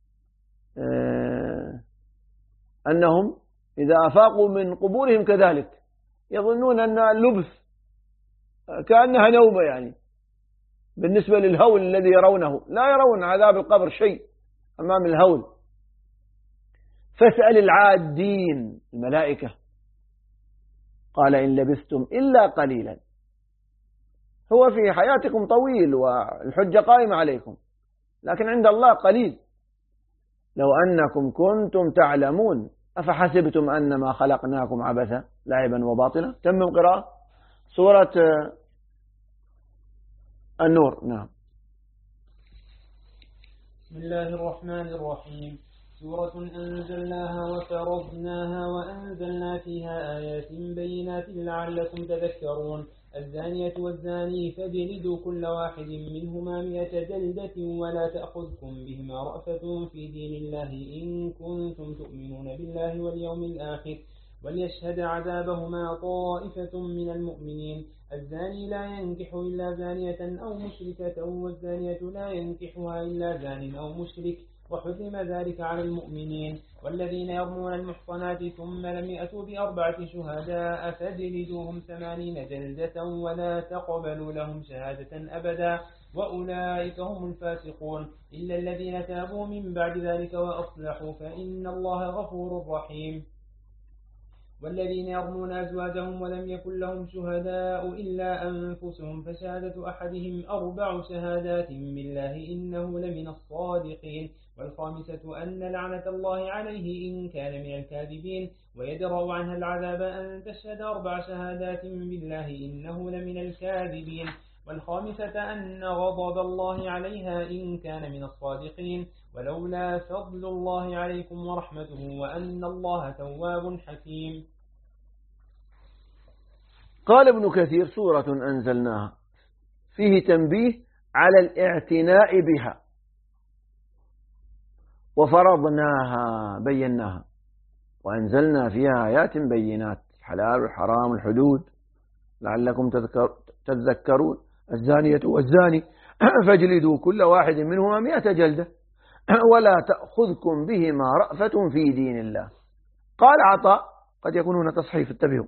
أنهم إذا أفاقوا من قبورهم كذلك يظنون أن اللبث كأنها نومة، يعني بالنسبة للهول الذي يرونه. لا يرون عذاب القبر شيء أمام الهول. فاسأل العادين الملائكة. قال إن لبثتم إلا قليلا. هو في حياتكم طويل والحجة قائمة عليكم، لكن عند الله قليل. لو أنكم كنتم تعلمون أفحسبتم أنما خلقناكم عبثا لعبا وباطلا. تمم قراءة سورة النور. نعم. بسم الله الرحمن الرحيم. سورة أنزلناها وفرضناها وأنزلنا فيها آيات بينات لعلكم تذكرون. الزانية والزاني فاجلدوا كل واحد منهما 100 جلدة ولا تأخذكم بهما رأفة في دين الله إن كنتم تؤمنون بالله واليوم الآخر وليشهد عذابهما طائفة من المؤمنين. الزاني لا ينكح إلا زانية أو مشركة والزانية لا ينكحها إلا زان أو مشرك وحرم ذلك على المؤمنين. والذين يرمون المحصنات ثم لم يأتوا ب4 شهداء فاجلدوهم 80 جلدة ولا تقبلوا لهم شهادة أبدا وأولئك هم الفاسقون إلا الذين تابوا من بعد ذلك وأصلحوا فإن الله غفور رحيم. والذين يرمون أزواجهم ولم يكن لهم شهداء إلا أنفسهم فشهادة أحدهم 4 شهادات بالله إنه لمن الصادقين. والخامسة أن لعنة الله عليه إن كان من الكاذبين ويدرأ عنها العذاب أن تشهد 4 شهادات بالله إنه لمن الكاذبين. والخامسة أن غضب الله عليها إن كان من الصادقين ولولا فضل الله عليكم ورحمته وأن الله تواب حكيم. قال ابن كثير سورة أنزلناها فيه تنبيه على الاعتناء بها، وفرضناها بيناها، وأنزلنا فيها آيات بينات الحلال والحرام والحدود لعلكم تذكرون. الزانية والزاني فاجلدوا كل واحد منهما 100 جلدة ولا تأخذكم بهما رأفة في دين الله. قال عطاء قد يكون هنا تصحيف انتبهوا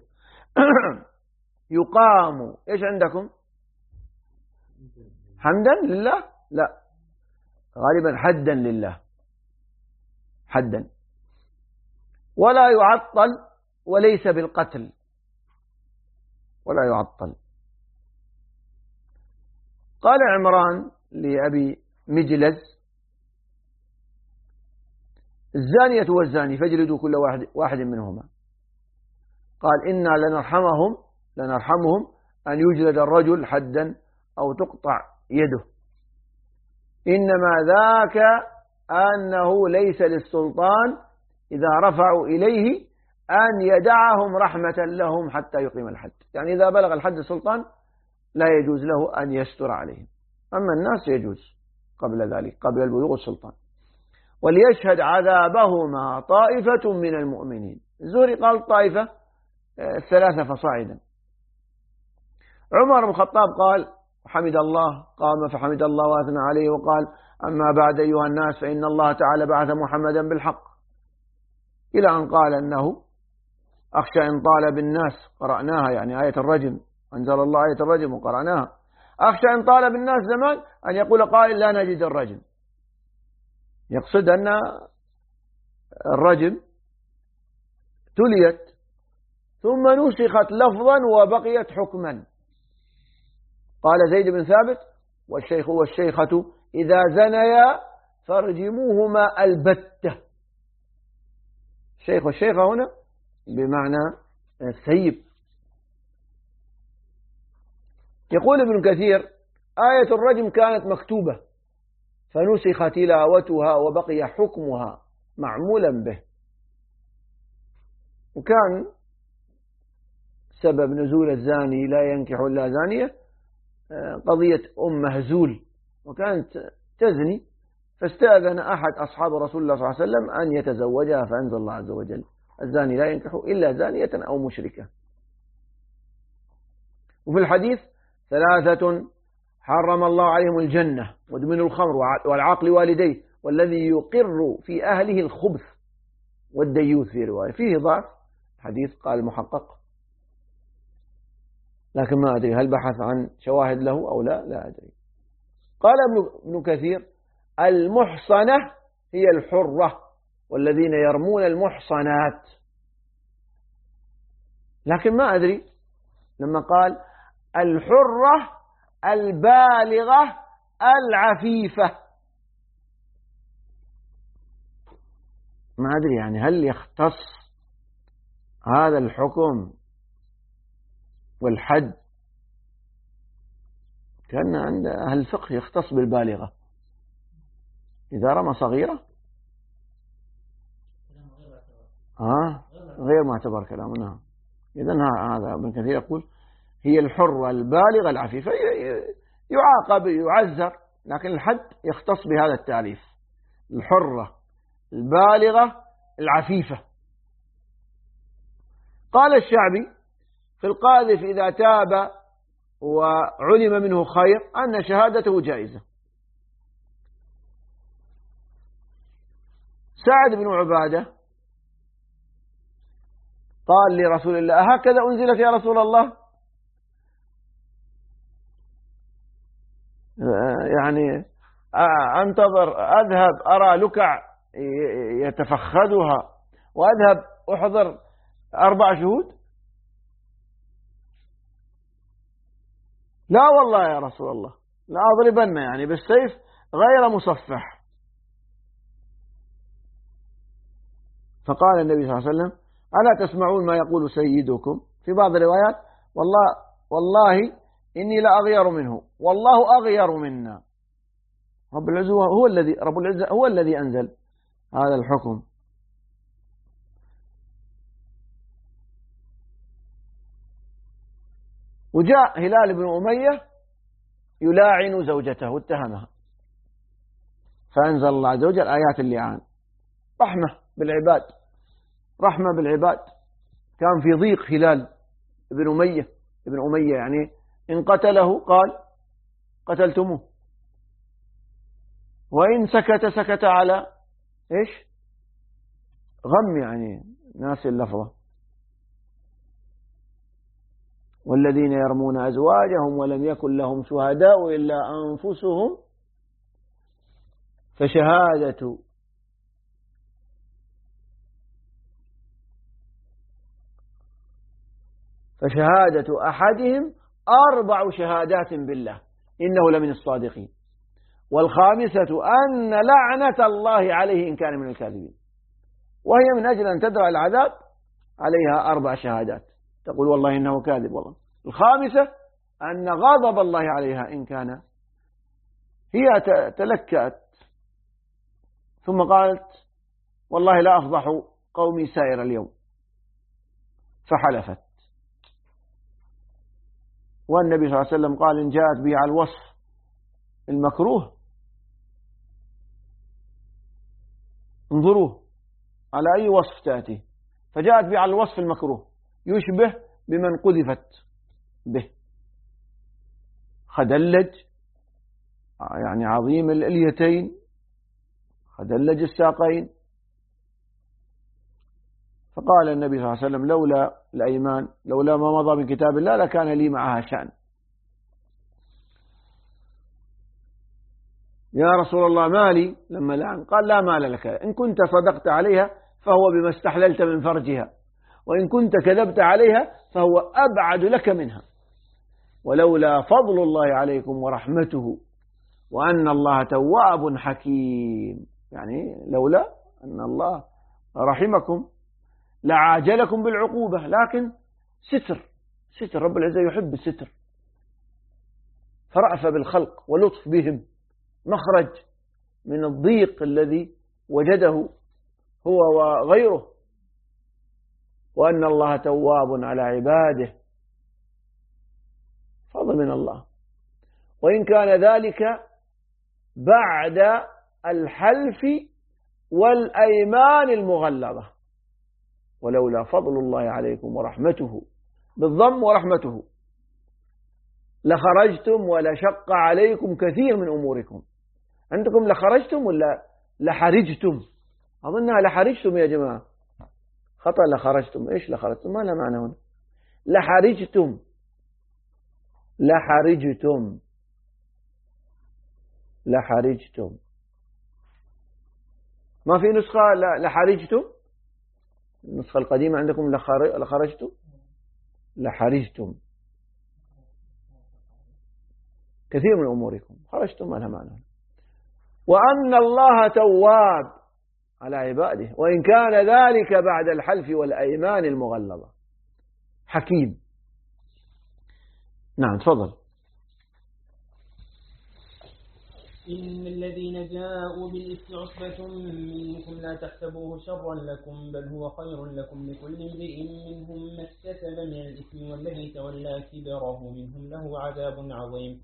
يقام إيش عندكم حمدا لله؟ لا غالبا حدا لله، حدا. ولا يعطل وليس بالقتل، ولا يعطل. قال عمران لأبي مجلز الزانية والزاني فاجلدوا كل واحد منهما. قال إنا لنرحمهم أن يجلد الرجل حدا أو تقطع يده، إنما ذاك أنه ليس للسلطان إذا رفعوا إليه أن يدعهم رحمة لهم حتى يقيم الحد. يعني إذا بلغ الحد السلطان لا يجوز له أن يستر عليهم، أما الناس يجوز. قبل ذلك، قبل البلوغ السلطان. وليشهد عذابهما طائفة من المؤمنين. الزهري قال طائفة 3 فصاعدا. عمر بن الخطاب قال حمد الله، قام فحمد الله وأثنى عليه وقال أما بعد أيها الناس فإن الله تعالى بعث محمدا بالحق، إلى أن قال أنه أخشى إن طال بالناس، قرأناها يعني آية الرجم، أنزل الله آية الرجم وقرأناها، أخشى إن طال بالناس زمان أن يقول قائل لا نجد الرجم، يقصد أن الرجم تليت ثم نسخت لفظا وبقيت حكما. قال زيد بن ثابت والشيخ والشيخة إذا زنيا فارجموهما البتة. الشيخ والشيخة هنا بمعنى السيب. يقول ابن كثير آية الرجم كانت مكتوبة فنسخ تلاوتها وبقي حكمها معمولا به. وكان سبب نزول الزاني لا ينكح إلا زانية قضية مهزول، وكانت تزني فاستأذن أحد أصحاب رسول الله صلى الله عليه وسلم أن يتزوجها، فأنزل الله عز وجل الزاني لا ينكح إلا زانية أو مشركة. وفي الحديث 3 حرم الله عليهم الجنة وادمن الخمر والعاقل والديه والذي يقر في أهله الخبث والديوث في رواية. فيه ضعف حديث قال محقق، لكن ما أدري هل بحث عن شواهد له أو لا أدري. قال ابن كثير المحصنة هي الحرة والذين يرمون المحصنات، لكن ما أدري لما قال الحرة البالغة العفيفة، ما أدري يعني هل يختص هذا الحكم والحد؟ كان عند أهل الفقه يختص بالبالغة، إذا رمى صغيرة غير معتبر كلامنا. إذن هذا ابن كثير يقول هي الحرة البالغة العفيفة، يعاقب يعزر، لكن الحد يختص بهذا التعريف، الحرة البالغة العفيفة. قال الشعبي في القاذف إذا تاب وعلم منه خير أن شهادته جائزة. سعد بن عبادة قال لرسول الله هكذا أنزلت يا رسول الله؟ يعني أنتظر أذهب أرى لكع يتفخذها وأذهب أحضر 4 شهود؟ لا والله يا رسول الله لا أضربن يعني بالسيف غير مصفح. فقال النبي صلى الله عليه وسلم ألا تسمعون ما يقول سيدكم؟ في بعض الروايات والله إني لا أغير منه والله أغير منا. رب العزة هو الذي أنزل هذا الحكم. وجاء هلال بن أمية يلاعن زوجته اتهمها، فأنزل الله عز وجل آيات اللعان رحمة بالعباد. كان في ضيق هلال بن أمية يعني إن قتله قال قتلتموه، وإن سكت على إيش غم، يعني ناس اللفظة. والذين يرمون أزواجهم ولم يكن لهم شهداء إلا أنفسهم فشهادة أحدهم 4 شهادات بالله إنه لمن الصادقين، والخامسة أن لعنة الله عليه إن كان من الكاذبين. وهي من أجل أن تدرأ العذاب عليها 4 شهادات، تقول والله إنه كاذب والله. الخامسة أن غضب الله عليها إن كان. هي تلكأت ثم قالت والله لا أفضح قومي سائر اليوم، فحلفت. والنبي صلى الله عليه وسلم قال إن جاءت به على الوصف المكروه انظروه على أي وصف تأتي، فجاءت به على الوصف المكروه، يشبه بمن قذفت به، خدلج يعني عظيم الإليتين، خدلج الساقين. فقال النبي صلى الله عليه وسلم: لولا الأيمان، لولا ما مضى من كتاب الله لكان لي معها شأن. يا رسول الله مالي لما لعن؟ قال: لا مال لك، إن كنت صدقت عليها فهو بما استحللت من فرجها، وإن كنت كذبت عليها فهو أبعد لك منها. ولولا فضل الله عليكم ورحمته وأن الله تواب حكيم، يعني لولا أن الله رحمكم لعاجلكم بالعقوبة، لكن ستر رب العزة يحب الستر، فرأف بالخلق ولطف بهم، مخرج من الضيق الذي وجده هو وغيره، وأن الله تواب على عباده، فضل من الله. وإن كان ذلك بعد الحلف والأيمان المغلظة، ولولا فضل الله عليكم ورحمته بالضم ورحمته لخرجتم ولشق عليكم كثير من أموركم. عندكم لخرجتم ولا لحرجتم؟ أظنها لحرجتم يا جماعة، خطأ. لخرجتم، إيش لخرجتم؟ ما لها معنى هنا. لحرجتم، ما في نسخة لحرجتم؟ النسخة القديمة عندكم لخرجتم، لحرجتم كثير من أموركم، خرجتم ما لها معنى. وأن الله تواب على عباده، وإن كان ذلك بعد الحلف والأيمان المغلظة، حكيم. نعم تفضل. إن الذين جاءوا بالإفك عصبة منكم لا تحسبوه شرا لكم بل هو خير لكم، لكل امرئ منهم ما اكتسب من الإثم والذي تولى كبره منهم له عذاب عظيم.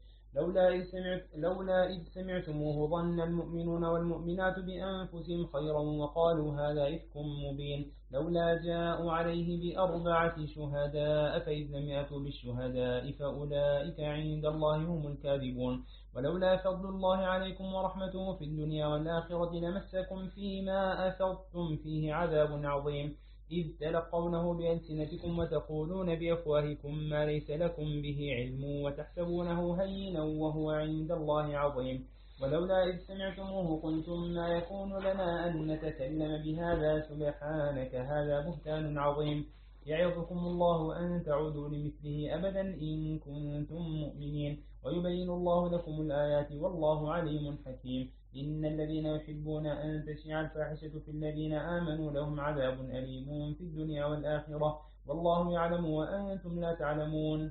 لولا إذ سمعتموه ظن المؤمنون والمؤمنات بأنفسهم خيرا وقالوا هذا إفك مبين، لولا جاءوا عليه بأربعة شهداء فإذ لم يأتوا بالشهداء فأولئك عند الله هم الكاذبون. ولولا فضل الله عليكم ورحمته في الدنيا والآخرة لمسكم فيما أفضتم فيه عذاب عظيم، إذ تلقونه بألسنتكم وتقولون بأفواهكم ما ليس لكم به علم وتحسبونه هينا وهو عند الله عظيم. ولولا إذ سمعتموه قلتم ما يكون لنا أن نتكلم بهذا سبحانك هذا بهتان عظيم، يعظكم الله أن تعودوا لمثله أبدا إن كنتم مؤمنين، ويبين الله لكم الآيات والله عليم حكيم. إن الذين يحبون أن تشيع الفاحشة في الذين آمنوا لهم عذاب أليم في الدنيا والآخرة والله يعلم وأنتم لا تعلمون.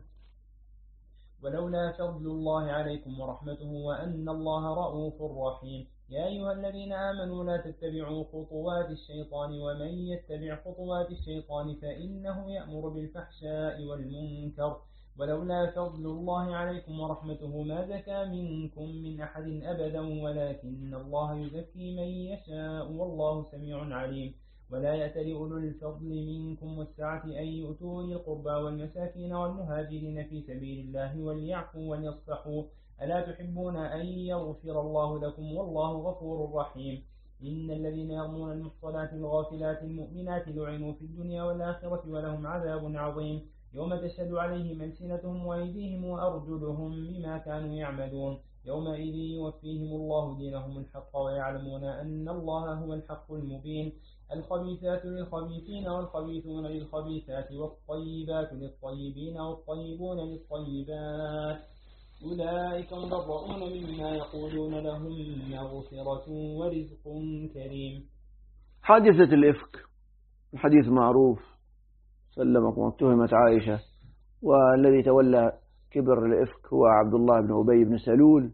ولولا فضل الله عليكم ورحمته وأن الله رؤوف رحيم. يا أيها الذين آمنوا لا تتبعوا خطوات الشيطان ومن يتبع خطوات الشيطان فإنه يأمر بالفحشاء والمنكر. ولولا فضل الله عليكم ورحمته ما زكى منكم من أحد أبدا ولكن الله يزكي من يشاء والله سميع عليم. ولا يأتل أولو الفضل منكم والسعة أن يؤتوا أولي القربى والمساكين والمهاجرين في سبيل الله وليعفوا وليصفحوا ألا تحبون أن يغفر الله لكم والله غفور رحيم. إن الذين يرمون المحصنات الغافلات المؤمنات لعنوا في الدنيا والآخرة ولهم عذاب عظيم يوم تشهد عليهم ألسنتهم وأيديهم وأرجلهم بما كانوا يعملون يومئذ يوفيهم الله دينهم الحق ويعلمون أن الله هو الحق المبين. الخبيثات للخبيثين والخبيثون للخبيثات والطيبات للطيبين والطيبون للطيبات أولئك مبرؤون مما يقولون لهم مغفرة ورزق كريم. حادثة الإفك الحديث معروف، سلمكم واتهمت عائشة، والذي تولى كبر الإفك هو عبد الله بن أبي بن سلول.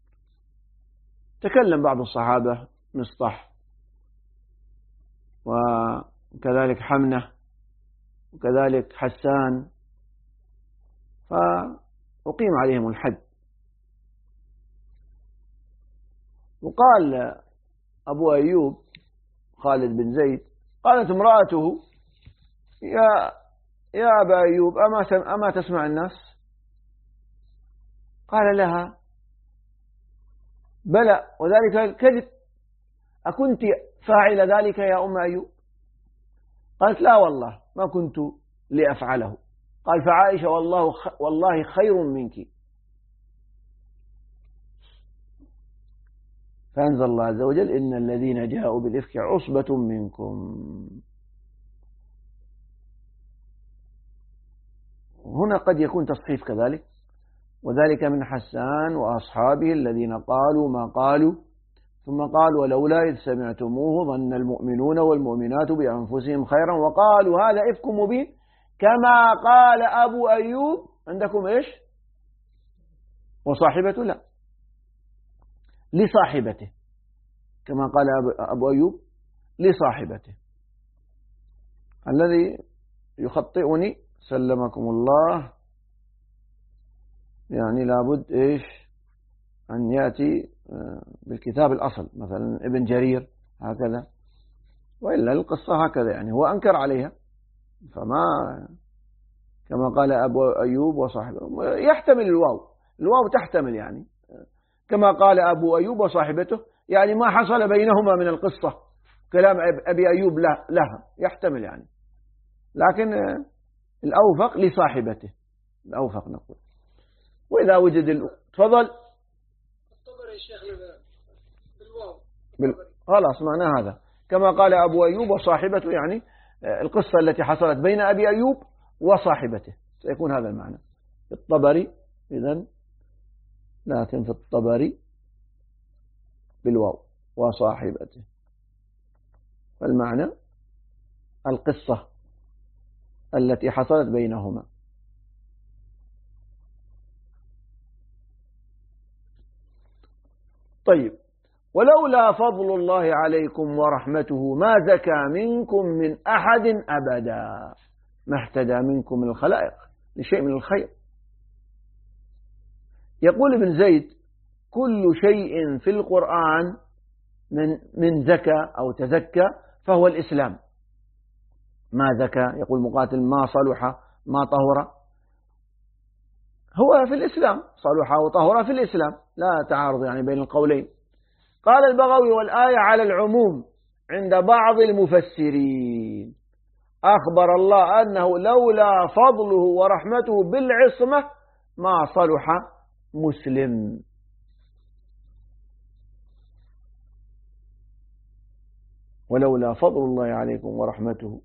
تكلم بعض الصحابة مصطح وكذلك حمنة وكذلك حسان، فأقيم عليهم الحد. وقال أبو أيوب خالد بن زيد، قالت امرأته: يا أبا أيوب أما تسمع الناس؟ قال لها: بلى وذلك الكذب، أكنت فاعل ذلك يا أم أيوب؟ قالت: لا والله ما كنت لأفعله. قال: فعائشة والله خير منك. فأنزل الله عز وجل: إن الذين جاءوا بالإفك عصبة منكم. هنا قد يكون تصحيف كذلك، وذلك من حسان وأصحابه الذين قالوا ما قالوا ثم قال: ولولا إذ سمعتموه ظن المؤمنون والمؤمنات بأنفسهم خيرا وقالوا هذا إفك مبين، كما قال أبو أيوب. عندكم إيش؟ وصاحبته؟ لا، لصاحبته، كما قال أبو أيوب لصاحبته. الذي يخطئني سلمكم الله يعني لابد إيش أن يأتي بالكتاب الأصل، مثلا ابن جرير هكذا، وإلا القصة هكذا يعني هو أنكر عليها، فما كما قال أبو أيوب وصاحبه، يحتمل الواو تحتمل يعني كما قال أبو أيوب وصاحبته، يعني ما حصل بينهما من القصة، كلام أبي أيوب لها يحتمل يعني، لكن الأوفق لصاحبته، الأوفق نقول. وإذا وجد تفضل الطبري شيخ بالواو خلاص معناه هذا، كما قال أبو أيوب وصاحبته، يعني القصة التي حصلت بين أبي أيوب وصاحبته سيكون هذا المعنى. في الطبري إذن، لكن في الطبري بالواو وصاحبته، فالمعنى القصة التي حصلت بينهما. طيب: ولولا فضل الله عليكم ورحمته ما زكى منكم من أحد أبدا ما اهتدى منكم من الخلائق لشيء من الخير. يقول ابن زيد: كل شيء في القرآن من زكى أو تزكى فهو الإسلام. ما زكى، يقول مقاتل: ما صلح ما طهر، هو في الإسلام، صلح وطهر في الإسلام، لا تعارض يعني بين القولين. قال البغوي: والآية على العموم عند بعض المفسرين، أخبر الله أنه لولا فضله ورحمته بالعصمة ما صلح مسلم. ولولا فضل الله عليكم ورحمته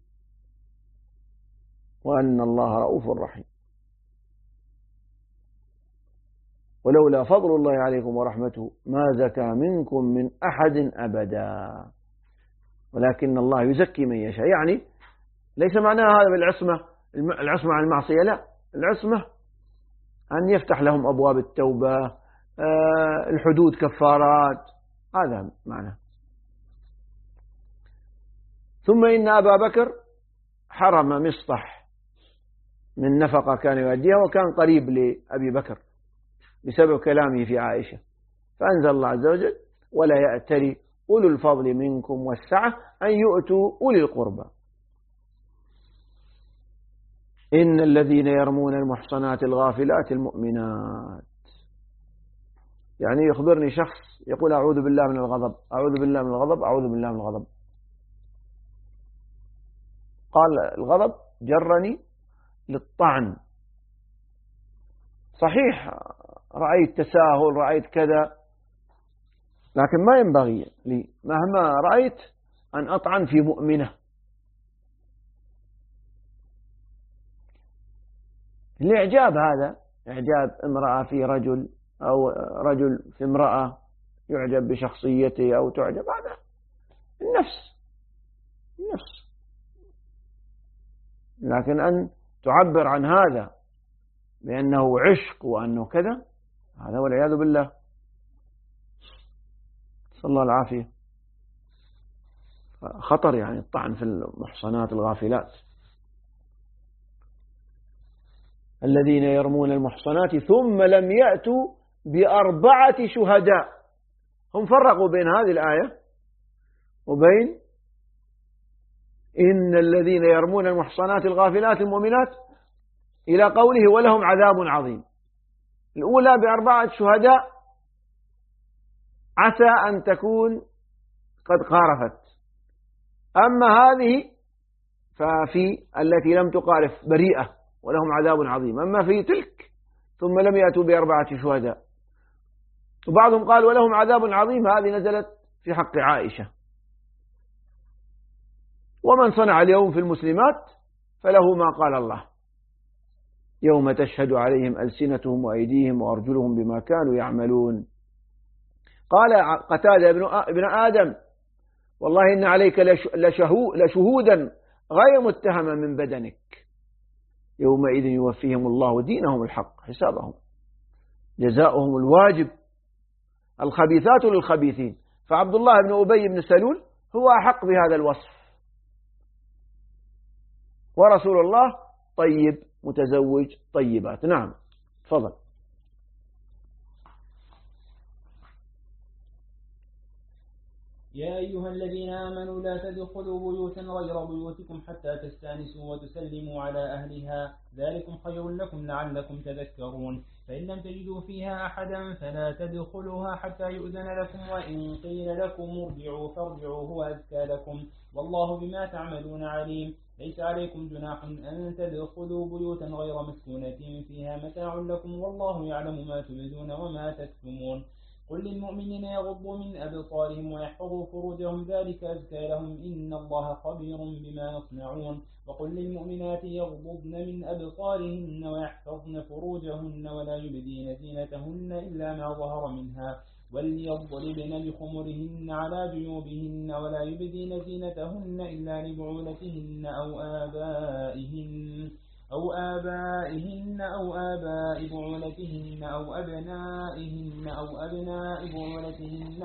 وأن الله رؤوف رحيم. ولولا فضل الله عليكم ورحمته ما زكى منكم من أحد أبدا ولكن الله يزكي من يشاء. يعني ليس معناها هذا بالعصمة العصمة عن المعصية، لا، العصمة أن يفتح لهم أبواب التوبة، الحدود كفارات، هذا معنى. ثم إن أبا بكر حرم مصطح من نفقة كان يؤديها، وكان قريب لأبي بكر بسبب كلامه في عائشة، فأنزل الله عز وجل: ولا يأتلي أولو الفضل منكم والسعة أن يؤتوا أولي القربى. إن الذين يرمون المحصنات الغافلات المؤمنات، يعني يخبرني شخص يقول: أعوذ بالله من الغضب، أعوذ بالله من الغضب، أعوذ بالله من الغضب. قال: الغضب جرني للطعن، صحيح رأيت تساهل، رأيت كذا، لكن ما ينبغي لي مهما رأيت أن أطعن في مؤمنة. الإعجاب هذا إعجاب امرأة في رجل أو رجل في امرأة، يعجب بشخصيته أو تعجب، هذا النفس، لكن أن تعبر عن هذا بأنه عشق وأنه كذا، هذا والعياذ بالله، صلى الله العافية. خطر يعني الطعن في المحصنات الغافلات. الذين يرمون المحصنات ثم لم يأتوا ب4 شهداء. هم فرقوا بين هذه الآية وبين إن الذين يرمون المحصنات الغافلات المؤمنات إلى قوله ولهم عذاب عظيم. الأولى ب4 شهداء عسى أن تكون قد قارفت، أما هذه ففي التي لم تقارف بريئة ولهم عذاب عظيم، أما في تلك ثم لم يأتوا ب4 شهداء. وبعضهم قال ولهم عذاب عظيم، هذه نزلت في حق عائشة. ومن صنع اليوم في المسلمات فله ما قال الله يوم تشهد عليهم ألسنتهم وأيديهم وأرجلهم بما كانوا يعملون. قال قتادة ابن آدم والله إن عليك لشهودا غير متهما من بدنك، يومئذ يوفيهم الله دينهم الحق حسابهم جزاؤهم الواجب الخبيثات للخبيثين. فعبد الله بن أبي بن سلول هو أحق بهذا الوصف، ورسول الله طيب متزوج طيبات. نعم تفضل. يا أيها الذين آمنوا لا تدخلوا بيوتا غير بيوتكم حتى تستأنسوا وتسلموا على أهلها ذلكم خير لكم لعلكم تذكرون. فإن لم تجدوا فيها أحدا فلا تدخلوها حتى يؤذن لكم، وإن قيل لكم ارجعوا فارجعوا هو أزكى لكم، والله بما تعملون عليم. ليس عليكم جناح أن تدخلوا بيوتا غير مسكونة فيها متاع لكم، والله يعلم ما تبدون وما تكتمون. قل للمؤمنين يغضوا من أبصارهم ويحفظوا فروجهم ذلك أزكى لهم إن الله خبير بما يصنعون. وقل للمؤمنات يغضضن من أبصارهن ويحفظن فروجهن ولا يبدين زينتهن إلا ما ظهر منها، وليضربن بخمرهن على جيوبهن ولا يبدين زينتهن إلا لبعولتهن أو آبائهن أو آباء بعولتهن أو أبنائهن أو أبناء بعولتهن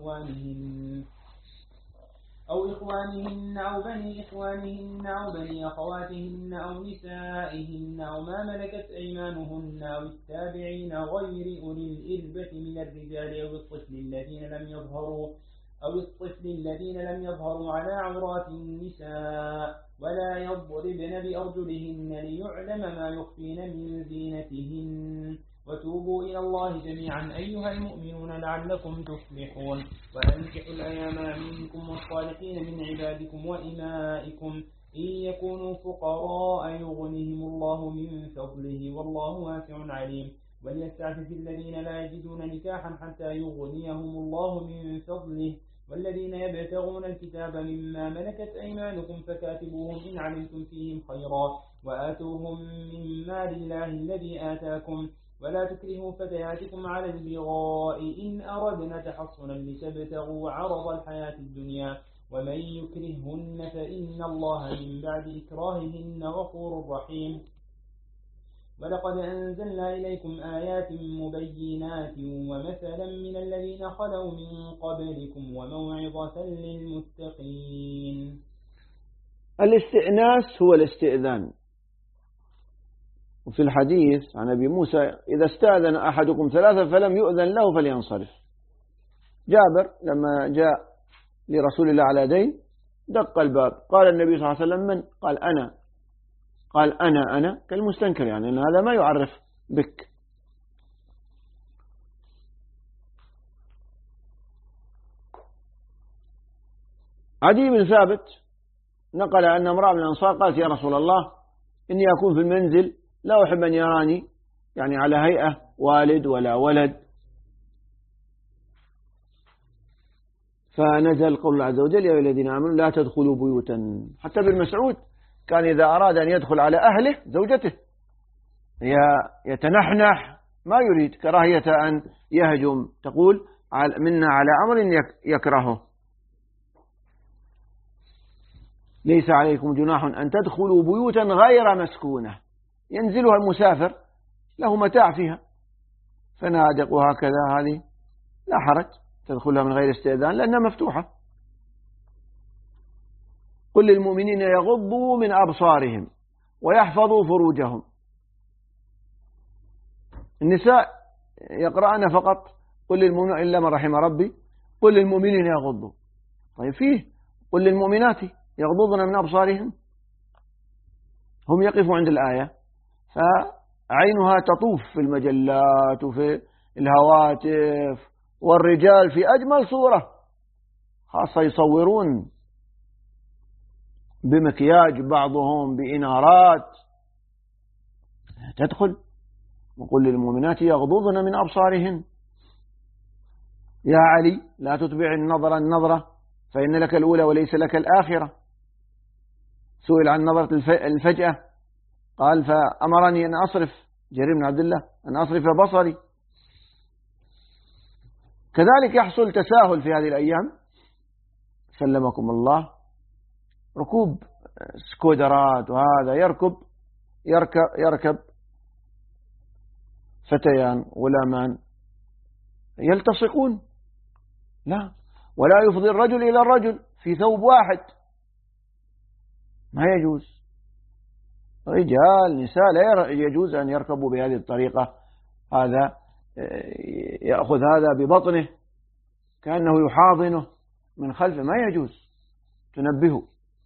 أو إخوانهن أو بني إخوانهن أو بني أخواتهن أو نسائهن أو ما ملكت أيمانهن أو التابعين غير أولي الإربة من الرجال أو الطفل الذين لم يظهروا على عورات النساء، ولا يضربن بأرجلهن ليعلم ما يخفين من زينتهن. وتوبوا إلى الله جميعا أيها المؤمنون لعلكم تفلحون. وأنكحوا الأيام منكم والصالحين من عبادكم وإمائكم إن يكونوا فقراء يغنهم الله من فضله والله واسع عليم. وليستعفف الذين لا يجدون نكاحا حتى يغنيهم الله من فضله، والذين يبتغون الكتاب مما ملكت أيمانكم فكاتبوهم إن علمتم فيهم خيرا، وآتوهم من مال الله الذي آتاكم، ولا تكرهوا فتياتكم على البغاء إن أردنا تحصنا لتبتغوا عرض الحياة الدنيا، ومن يكرههن فإن الله من بعد إكراههن غفور رحيم. ولقد أنزلنا إليكم آيات مبينات ومثلا من الذين خلوا من قبلكم وموعظة للمتقين. الاستئناس هو الاستئذان. وفي الحديث عن أبي موسى إذا استأذن أحدكم 3 فلم يؤذن له فلينصرف. جابر لما جاء لرسول الله على دين دق الباب، قال النبي صلى الله عليه وسلم من؟ قال أنا. قال أنا كالمستنكر، يعني أن هذا ما يعرف بك. عدي بن ثابت نقل أن امرأة من الأنصار قالت يا رسول الله إني أكون في المنزل لا أحب أن يراني يعني على هيئة والد ولا ولد، فنزل قول الله عز وجل يا أيها الذين آمنوا لا تدخلوا بيوتا. حتى ابن مسعود كان إذا أراد أن يدخل على أهله زوجته يتنحنح ما يريد كراهية أن يهجم، تقول منا على أمر يكرهه. ليس عليكم جناح أن تدخلوا بيوتا غير مسكونة، ينزلها المسافر له متاع فيها فنادق وهكذا، هذه لا حرج تدخلها من غير استئذان لأنها مفتوحة. قل للمؤمنين يغضوا من أبصارهم ويحفظوا فروجهم. النساء يقرأن فقط قل للمؤمنين إلا من رحم ربي قل للمؤمنين يغضوا. طيب فيه قل للمؤمنات يغضضن من أبصارهن. هم يقفوا عند الآية فعينها تطوف في المجلات وفي الهواتف، والرجال في أجمل صورة، خاصة يصورون بمكياج، بعضهم بإنارات. تدخل وقل للمؤمنات يغضضن من أبصارهن. يا علي لا تتبع النظرة فإن لك الأولى وليس لك الآخرة. سئل عن نظرة الفجأة قال فأمرني أن أصرف، جرير بن عبد الله، أن أصرف بصري. كذلك يحصل تساهل في هذه الأيام سلمكم الله، ركوب سكودرات، وهذا يركب فتيان غلامان يلتصقون، لا، ولا يفضي الرجل إلى الرجل في ثوب واحد، ما يجوز. رجال نساء لا يجوز أن يركبوا بهذه الطريقة. هذا يأخذ هذا ببطنه كأنه يحاضنه من خلفه، ما يجوز، تنبهه.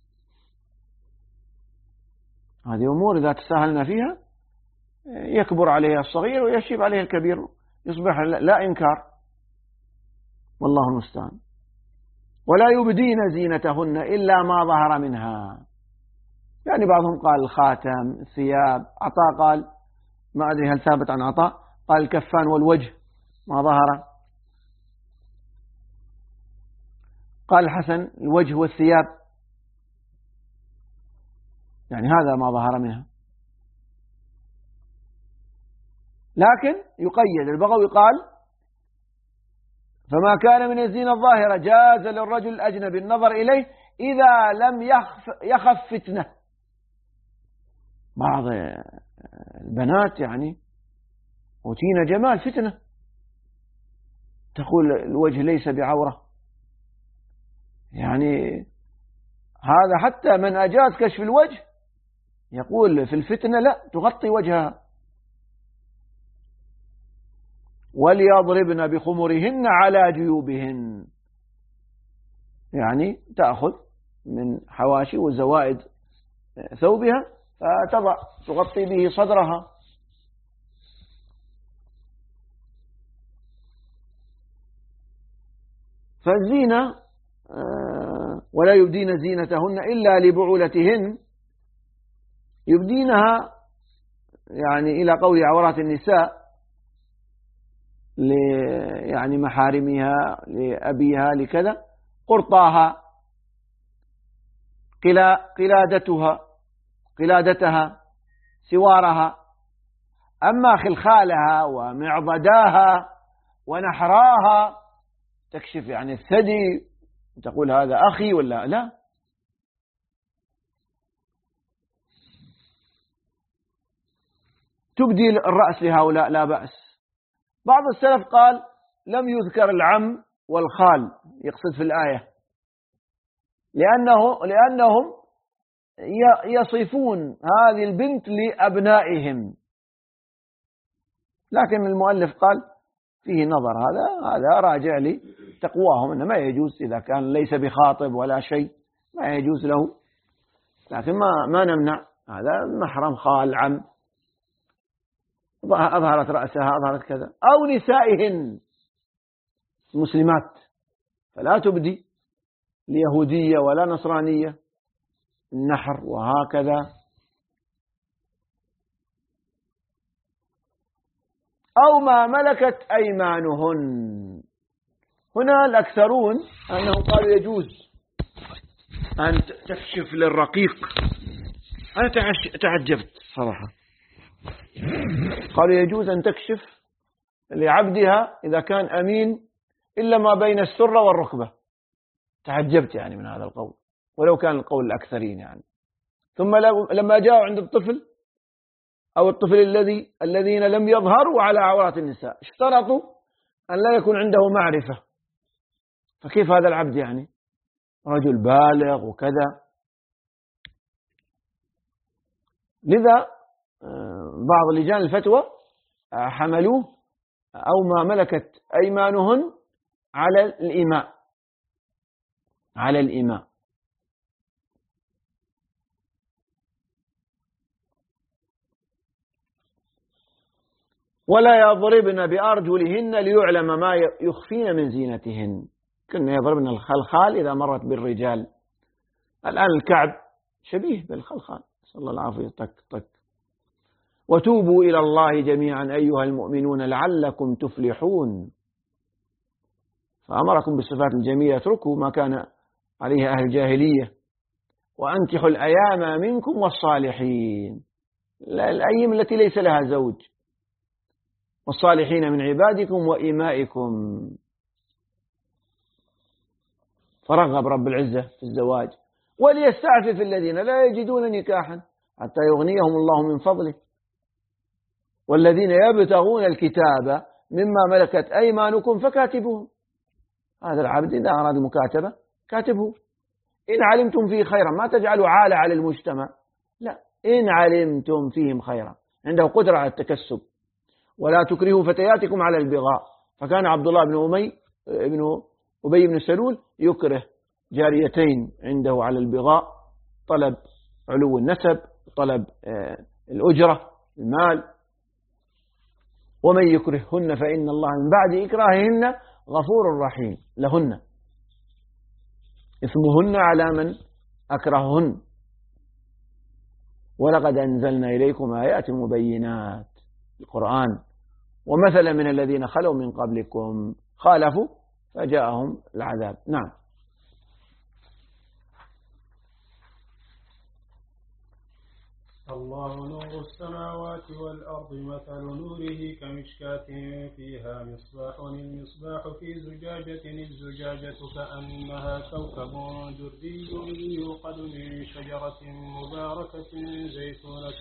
هذه أمور إذا تساهلنا فيها يكبر عليها الصغير ويشيب عليه الكبير، يصبح لا إنكار، والله المستعان. ولا يبدين زينتهن إلا ما ظهر منها، يعني بعضهم قال الخاتم، الثياب. عطاء قال، ما أدري هل ثابت عن عطاء، قال الكفان والوجه ما ظهر. قال الحسن الوجه والثياب، يعني هذا ما ظهر منها. لكن يقيد. البغوي قال فما كان من الزينة الظاهرة جاز للرجل الأجنبي النظر إليه إذا لم يخف فتنة. بعض البنات يعني أوتينا جمال فتنة، تقول الوجه ليس بعورة، يعني هذا حتى من أجاز كشف الوجه يقول في الفتنة لا، تغطي وجهها. وليضربن بخمرهن على جيوبهن، يعني تأخذ من حواشي وزوائد ثوبها فتضع تغطي به صدرها. فالزينة ولا يبدين زينتهن إلا لبعولتهن، يبدينها يعني إلى قول عورات النساء، يعني محارمها، لأبيها، لكذا، قرطاها، قلادتها، سوارها. أما خلخالها ومعضداها ونحراها تكشف يعني الثدي، تقول هذا أخي ولا لا. تبدي الرأس لهؤلاء لا بأس. بعض السلف قال لم يذكر العم والخال، يقصد في الآية، لأنهم يصفون هذه البنت لأبنائهم. لكن المؤلف قال فيه نظر، هذا راجع لتقواهم، إنه ما يجوز إذا كان ليس بخاطب ولا شيء، ما يجوز له. لكن ما نمنع، هذا محرم، خال، عم، أظهرت رأسها، أظهرت كذا. أو نسائهن مسلمات فلا تبدي اليهودية ولا نصرانية النحر وهكذا. أو ما ملكت أيمانهن. هنا الأكثرون أنهم قالوا يجوز أن تكشف للرقيق. أنا تعجبت صراحة، قالوا يجوز أن تكشف لعبدها إذا كان أمين إلا ما بين السرة والركبة. تعجبت يعني من هذا القول، ولو كان القول الأكثرين يعني. ثم لما جاءوا عند الطفل أو الطفل الذين لم يظهروا على عورات النساء اشترطوا أن لا يكون عنده معرفة. فكيف هذا العبد يعني رجل بالغ وكذا؟ لذا بعض لجان الفتوى حملوه أو ما ملكت أيمانهن على الإماء. ولا يضربن بأرجلهن ليعلم ما يخفين من زينتهن. كنا يضربن الخلخال إذا مرت بالرجال. الآن الكعب شبيه بالخلخال، صلى الله العافية، طك طك. وتوبوا إلى الله جميعا أيها المؤمنون لعلكم تفلحون. فأمركم بالصفات الجميلة، اتركوا ما كان عليه أهل الجاهلية. وأنكحوا الأيام منكم والصالحين، الأيام التي ليس لها زوج، والصالحين من عبادكم وإمائكم. فرغب رب العزة في الزواج. وليستعفف الذين لا يجدون نكاحا حتى يغنيهم الله من فضله، والذين يبتغون الكتاب مما ملكت أيمانكم فكاتبوهم. هذا العبد إذا أراد مكاتبة كاتبه. إن علمتم فيه خيرا، ما تجعلوا عالة على المجتمع، لا، إن علمتم فيهم خيرا، عنده قدرة على التكسب. ولا تكرهوا فتياتكم على البغاء. فكان عبد الله بن أبي بن سلول يكره جاريتين عنده على البغاء، طلب علو النسب، طلب الأجرة، المال. ومن يكرههن فإن الله من بعد إكراههن غفور رحيم لهن، إثمهن على من أكرههن. ولقد أنزلنا إليكم آيات مبينات، القرآن. ومثلا من الذين خلوا من قبلكم خالفوا فجاءهم العذاب. نعم. الله نور السماوات والأرض، مثل نوره كمشكاة فيها مصباح، المصباح في زجاجة، الزجاجة كأنها كوكب دري يوقد من شجرة مباركة زيتونة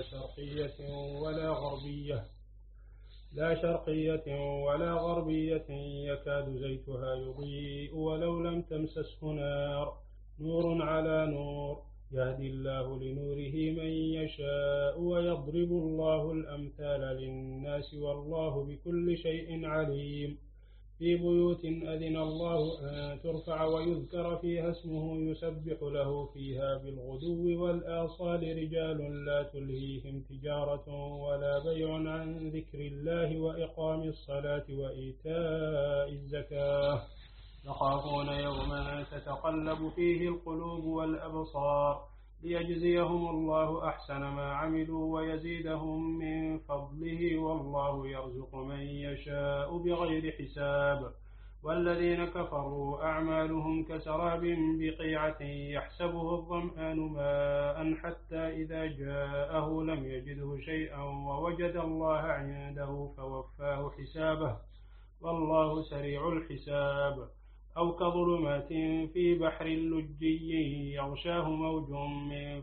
لا شرقية ولا غربية يكاد زيتها يضيء ولو لم تمسسه نار، نور على نور، يهدي الله لنوره من يشاء ويضرب الله الأمثال للناس والله بكل شيء عليم. في بيوت أذن الله أن ترفع ويذكر فيها اسمه يسبح له فيها بالغدو والآصال رجال لا تلهيهم تجارة ولا بيع عن ذكر الله وإقام الصلاة وإيتاء الزكاة، يخافون يوما تتقلب فيه القلوب والأبصار، ليجزيهم الله أحسن ما عملوا ويزيدهم من فضله، والله يرزق من يشاء بغير حساب. والذين كفروا أعمالهم كسراب بقيعة يحسبه الظمآن ماء حتى إذا جاءه لم يجده شيئا ووجد الله عنده فوفاه حسابه، والله سريع الحساب. أو كظلمات في بحر لجي يغشاه موج من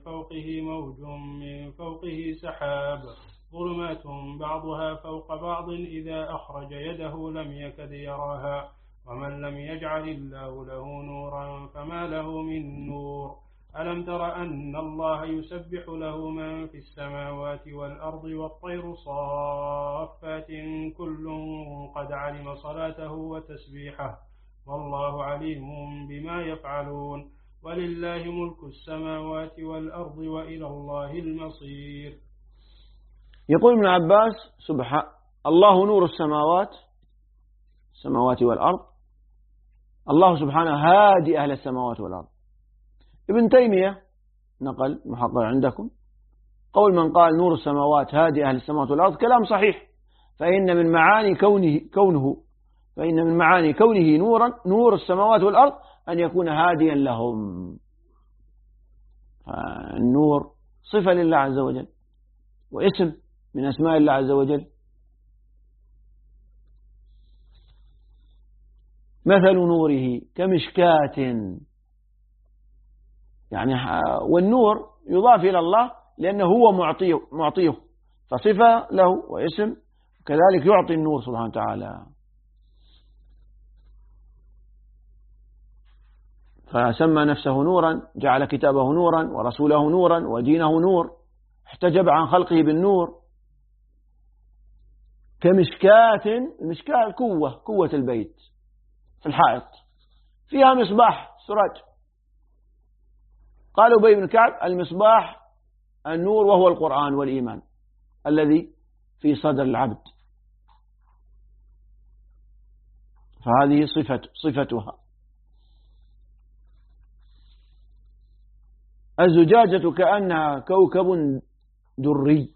فوقه سحاب، ظلمات بعضها فوق بعض إذا أخرج يده لم يكد يراها، ومن لم يجعل الله له نورا فما له من نور. ألم تر أن الله يسبح له من في السماوات والأرض والطير صافات كل قد علم صلاته وتسبيحه، والله عليم بما يفعلون. ولله ملك السماوات والأرض وإلى الله المصير. يقول ابن عباس الله نور السماوات والأرض، الله سبحانه هادي أهل السماوات والأرض. ابن تيمية نقل محقق عندكم قول من قال نور السماوات هادي أهل السماوات والأرض كلام صحيح، فإن من معاني كونه نور السماوات والأرض أن يكون هاديا لهم. النور صفة لله عز وجل واسم من أسماء الله عز وجل. مثل نوره كمشكاة، يعني والنور يضاف إلى الله لأنه هو معطيه، فصفة له واسم، كذلك يعطي النور سبحانه وتعالى. فسمى نفسه نورا، جعل كتابه نورا ورسوله نورا ودينه نور، احتجب عن خلقه بالنور. كمشكاة، المشكاة قوة البيت في الحائط، فيها مصباح سراج. قال أبي بن كعب المصباح النور وهو القرآن والإيمان الذي في صدر العبد، فهذه صفتها. الزجاجة كأنها كوكب دري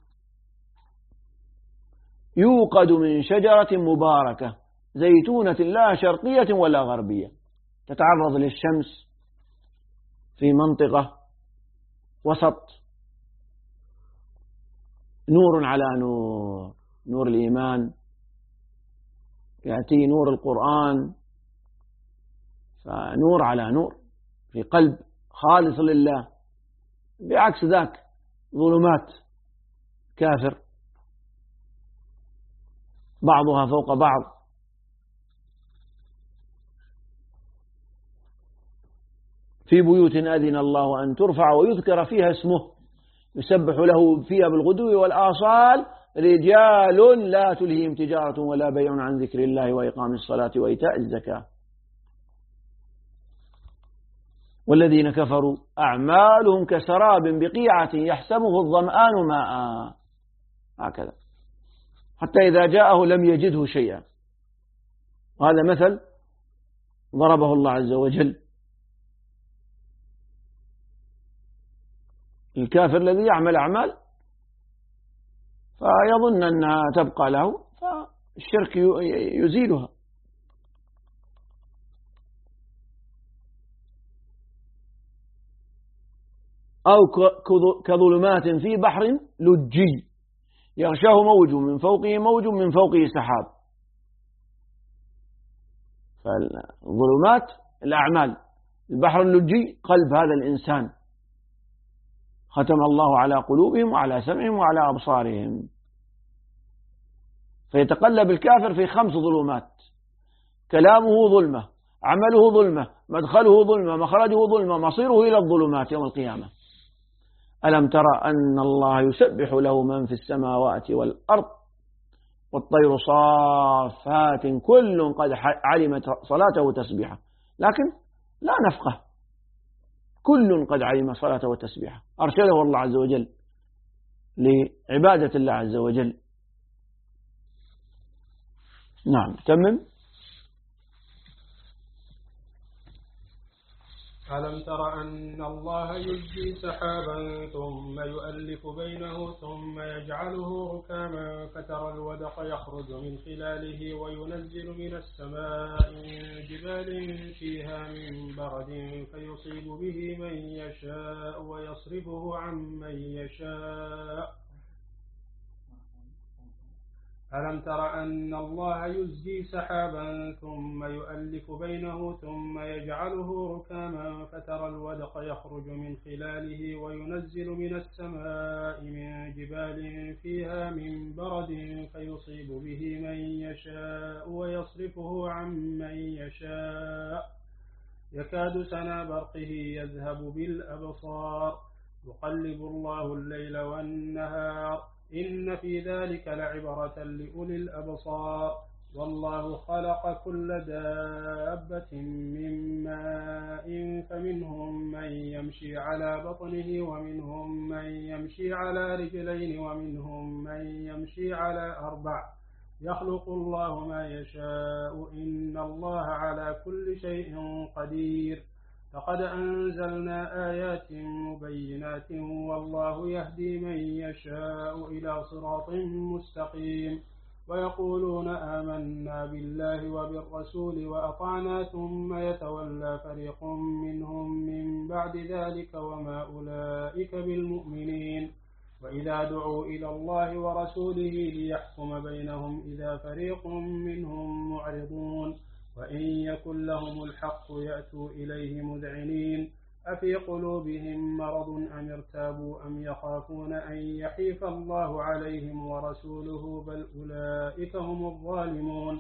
يوقد من شجرة مباركة زيتونة لا شرقية ولا غربية، تتعرض للشمس في منطقة وسط، نور على نور، نور الإيمان، يأتي نور القرآن، فنور على نور في قلب خالص لله. بعكس ذاك ظلمات كافر بعضها فوق بعض، في بيوت أذن الله أن ترفع ويذكر فيها اسمه يسبح له فيها بالغدو والآصال رجال لا تلهيهم تجارة ولا بيع عن ذكر الله وإقام الصلاة وإيتاء الزكاة. والذين كفروا أعمالهم كسراب بقيعة يحسبه الظمآن ماء، هكذا حتى إذا جاءه لم يجده شيئا. وهذا مثل ضربه الله عز وجل. الكافر الذي يعمل أعمال فيظن أنها تبقى له، فالشرك يزيلها. أو كظلمات في بحر لجي يغشاه موج من فوقه موج من فوقه سحاب. فالظلمات الأعمال، البحر اللجي قلب هذا الإنسان، ختم الله على قلوبهم وعلى سمعهم وعلى أبصارهم. فيتقلب الكافر في 5 ظلمات: كلامه ظلمة، عمله ظلمة، مدخله ظلمة، مخرجه ظلمة، مصيره إلى الظلمات يوم القيامة. ألم ترى أن الله يسبح له من في السماوات والأرض والطير صافات كل قد علمت صلاته وتسبيحه، لكن لا نفقه. كل قد علم صلاته وتسبيحه، أرشده الله عز وجل لعبادة الله عز وجل. نعم تمم. ألم تر أن الله يزجي سحابا ثم يؤلف بينه ثم يجعله ركاما فترى الودق يخرج من خلاله وينزل من السماء من جبال فيها من برد فيصيب به من يشاء ويصرفه عن من يشاء. ألم تر أن الله يزجي سحابا ثم يؤلف بينه ثم يجعله ركاما فترى الودق يخرج من خلاله وينزل من السماء من جبال فيها من برد فيصيب به من يشاء ويصرفه عن من يشاء يكاد سنا برقه يذهب بالأبصار يقلب الله الليل والنهار إن في ذلك لعبرة لأولي الأبصار والله خلق كل دابة من ماء فمنهم من يمشي على بطنه ومنهم من يمشي على رجلين ومنهم من يمشي على 4 يخلق الله ما يشاء إن الله على كل شيء قدير لقد أنزلنا آيات مبينات والله يهدي من يشاء إلى صراط مستقيم ويقولون آمنا بالله وبالرسول وأطعنا ثم يتولى فريق منهم من بعد ذلك وما أولئك بالمؤمنين وإذا دعوا إلى الله ورسوله ليحكم بينهم إذا فريق منهم معرضون وإن يكن لهم الحق يأتوا إليه مذعنين أفي قلوبهم مرض أم ارتابوا أم يخافون أن يحيف الله عليهم ورسوله بل أولئك هم الظالمون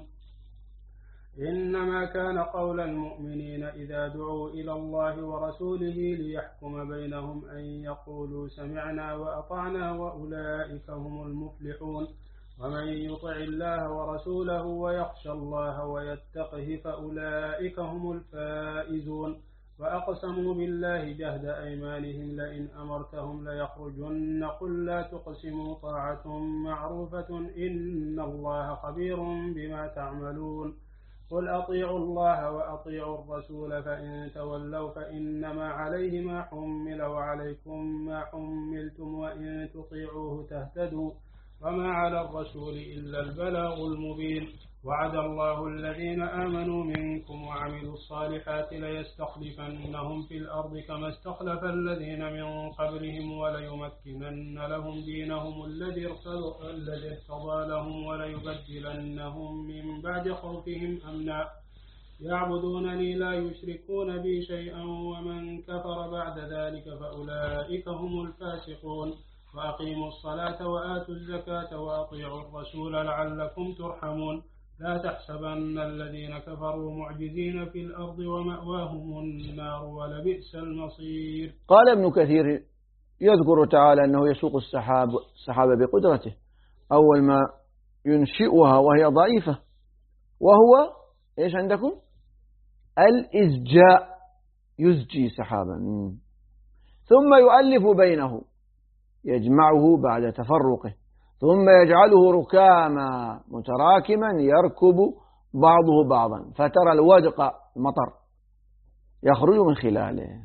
إنما كان قول المؤمنين إذا دعوا إلى الله ورسوله ليحكم بينهم أن يقولوا سمعنا وأطعنا وأولئك هم المفلحون ومن يطع الله ورسوله ويخشى الله ويتقه فأولئك هم الفائزون وأقسموا بالله جهد أيمانهم لئن أمرتهم ليخرجن قل لا تقسموا طاعة معروفة إن الله خبير بما تعملون قل أطيعوا الله وأطيعوا الرسول فإن تولوا فإنما عليه ما حمل وعليكم ما حملتم وإن تطيعوه تهتدوا وما على الرسول إلا البلاغ المبين وعد الله الذين آمنوا منكم وعملوا الصالحات ليستخلفنهم في الأرض كما استخلف الذين من قبلهم وليمكنن لهم دينهم الذي ارتضى لهم وليبدلنهم من بعد خوفهم أمنا يعبدونني لا يشركون بي شيئا ومن كفر بعد ذلك فأولئك هم الفاسقون وأقيموا الصلاة وآتوا الزكاة وأطيعوا الرسول لعلكم ترحمون لا تحسبن الذين كفروا معجزين في الأرض ومأواهم النار ولبئس المصير. قال ابن كثير يذكر تعالى أنه يسوق السحاب بقدرته أول ما ينشئها وهي ضعيفة، وهو إيش عندكم؟ الإزجاء، يزجي سحابا ثم يؤلف بينه، يجمعه بعد تفرقه ثم يجعله ركاما متراكما يركب بعضه بعضا فترى الودق المطر يخرج من خلاله.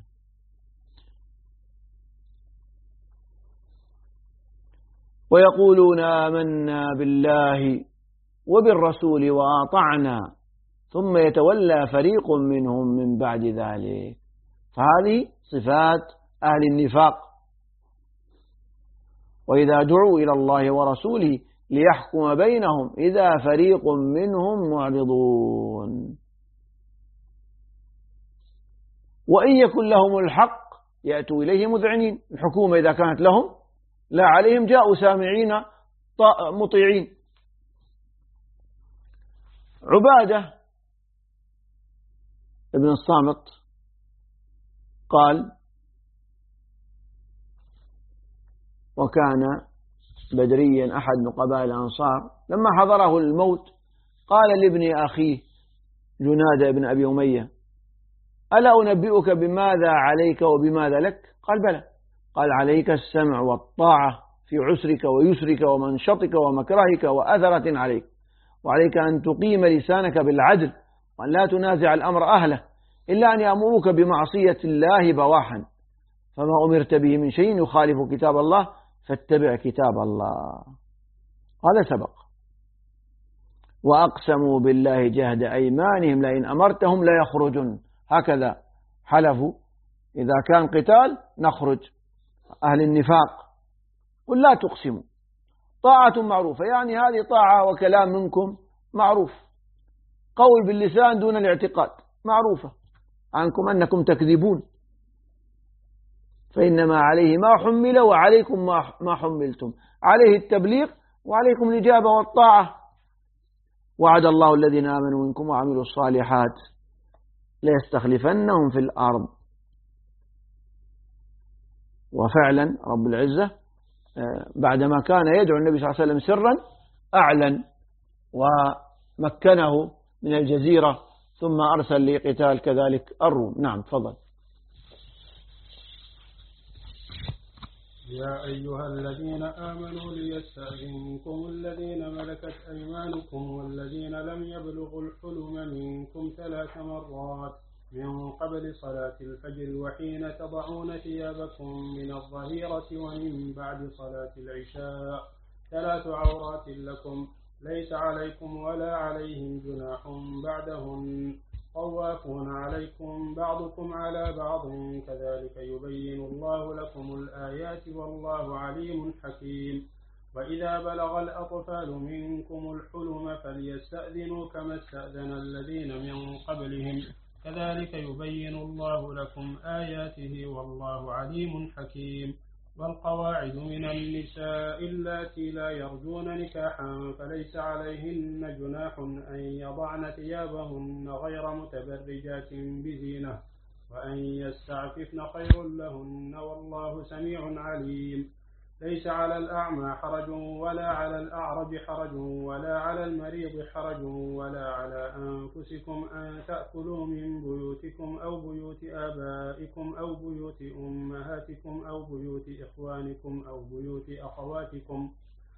ويقولون آمنا بالله وبالرسول وأطعنا ثم يتولى فريق منهم من بعد ذلك. فهذه صفات أهل النفاق. وإذا دعوا إلى الله ورسوله ليحكم بينهم إذا فريق منهم معرضون. وإن يكن لهم الحق يأتوا إليه مذعنين. الحكومة إذا كانت لهم لا عليهم جاءوا سامعين مطيعين. عبادة ابن الصامت قال: وكان بدريا أحد نقباء الأنصار لما حضره الموت قال لابن أخيه جنادة بن أبي أمية: ألا أنبئك بماذا عليك وبماذا لك؟ قال: بلى. قال: عليك السمع والطاعة في عسرك ويسرك ومنشطك ومكرهك وأثرة عليك، وعليك أن تقيم لسانك بالعدل وأن لا تنازع الأمر أهله إلا أن يأمروك بمعصية الله بواحا، فما أمرت به من شيء يخالف كتاب الله فاتبع كتاب الله. هذا سبق. وأقسموا بالله جهد أيمانهم لئن أمرتهم لا يخرجون. هكذا حلفوا إذا كان قتال نخرج. أهل النفاق قل لا تقسموا طاعة معروفة، يعني هذه طاعة وكلام منكم معروف، قول باللسان دون الاعتقاد معروفة عنكم أنكم تكذبون، فإنما عليه ما حمل وعليكم ما حملتم، عليه التبليغ وعليكم الإجابة والطاعة. وعد الله الذين آمنوا منكم وعملوا الصالحات ليستخلفنهم في الأرض. وفعلا رب العزة بعدما كان يدعو النبي صلى الله عليه وسلم سرا أعلن ومكنه من الجزيرة ثم أرسل لقتال كذلك الروم. نعم تفضل. يا أيها الذين آمنوا ليستأذنكم الذين ملكت أيمانكم والذين لم يبلغوا الحلم منكم 3 مرات من قبل صلاة الفجر وحين تضعون ثيابكم من الظهيرة ومن بعد صلاة العشاء 3 عورات لكم ليس عليكم ولا عليهم جناح بعدهن طوافون عليكم بعضكم على بعض كذلك يبين الله لكم الآيات والله عليم حكيم. وإذا بلغ الأطفال منكم الحلم فليستأذنوا كما استأذن الذين من قبلهم كذلك يبين الله لكم آياته والله عليم حكيم. والقواعد من النساء اللاتي لا يرجون نكاحا فليس عليهن جناح أن يضعن ثيابهن غير متبرجات بزينة وأن يستعففن خير لهن والله سميع عليم. ليس على الأعمى حرج ولا على الأعرج حرج ولا على المريض حرج ولا على أنفسكم أن تأكلوا من بيوتكم أو بيوت آبائكم أو بيوت أمهاتكم أو بيوت إخوانكم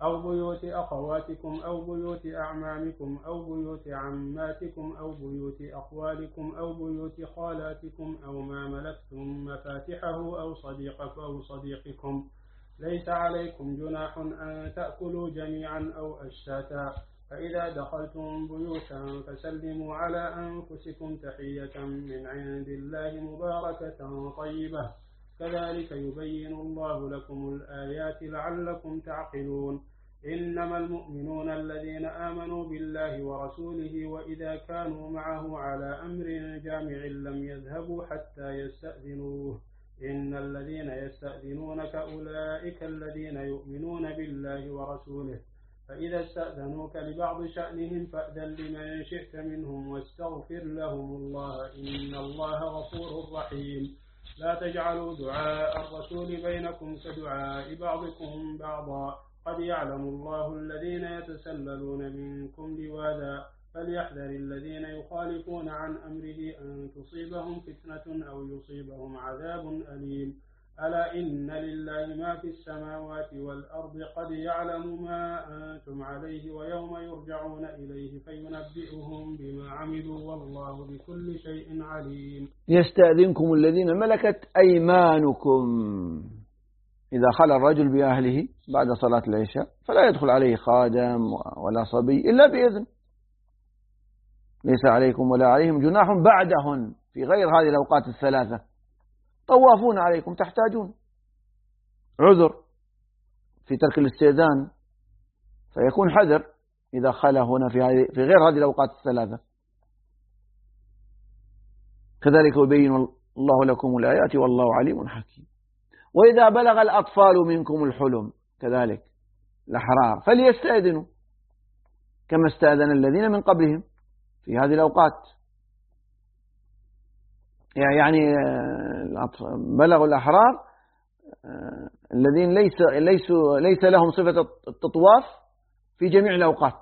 أو بيوت أخواتكم أو بيوت أعمامكم أو بيوت عماتكم أو بيوت أخوالكم أو بيوت خالاتكم أو ما ملكتم مفاتحه أو صديقكم. ليس عليكم جناح أن تأكلوا جميعا أو أشتاتا. فإذا دخلتم بيوتا فسلموا على أنفسكم تحية من عند الله مباركة طيبة. كذلك يبين الله لكم الآيات لعلكم تعقلون. إنما المؤمنون الذين آمنوا بالله ورسوله وإذا كانوا معه على أمر جامع لم يذهبوا حتى يستأذنوه. إن الذين يستأذنونك أولئك الذين يؤمنون بالله ورسوله. فإذا استأذنوك لبعض شأنهم فأذن لمن شئت منهم واستغفر لهم الله إن الله غفور رحيم. لا تجعلوا دعاء الرسول بينكم كدعاء بعضكم بعضا. قد يعلم الله الذين يتسللون منكم لواذا. فليحذر الذين يخالفون عن أمره أن تصيبهم فتنة أو يصيبهم عذاب أليم. ألا إن لله ما في السماوات والأرض. قد يعلم ما أنتم عليه ويوم يرجعون إليه فينبئهم بما عملوا والله بكل شيء عليم. يستأذنكم الذين ملكت أيمانكم. إذا خلى الرجل بأهله بعد صلاة العشاء فلا يدخل عليه خادم ولا صبي إلا بإذن. ليس عليكم ولا عليهم جناح بعدهن في غير هذه الأوقات الثلاثة. طوافون عليكم تحتاجون عذر في ترك الاستئذان فيكون حذر إذا خلى هنا في غير هذه الأوقات الثلاثة. كذلك يبين الله لكم الآيات والله عليم حكيم. وإذا بلغ الأطفال منكم الحلم كذلك الأحرار فليستأذنوا كما استأذن الذين من قبلهم في هذه الأوقات. يعني بلغوا الأحرار الذين ليس لهم صفة التطواف في جميع الأوقات.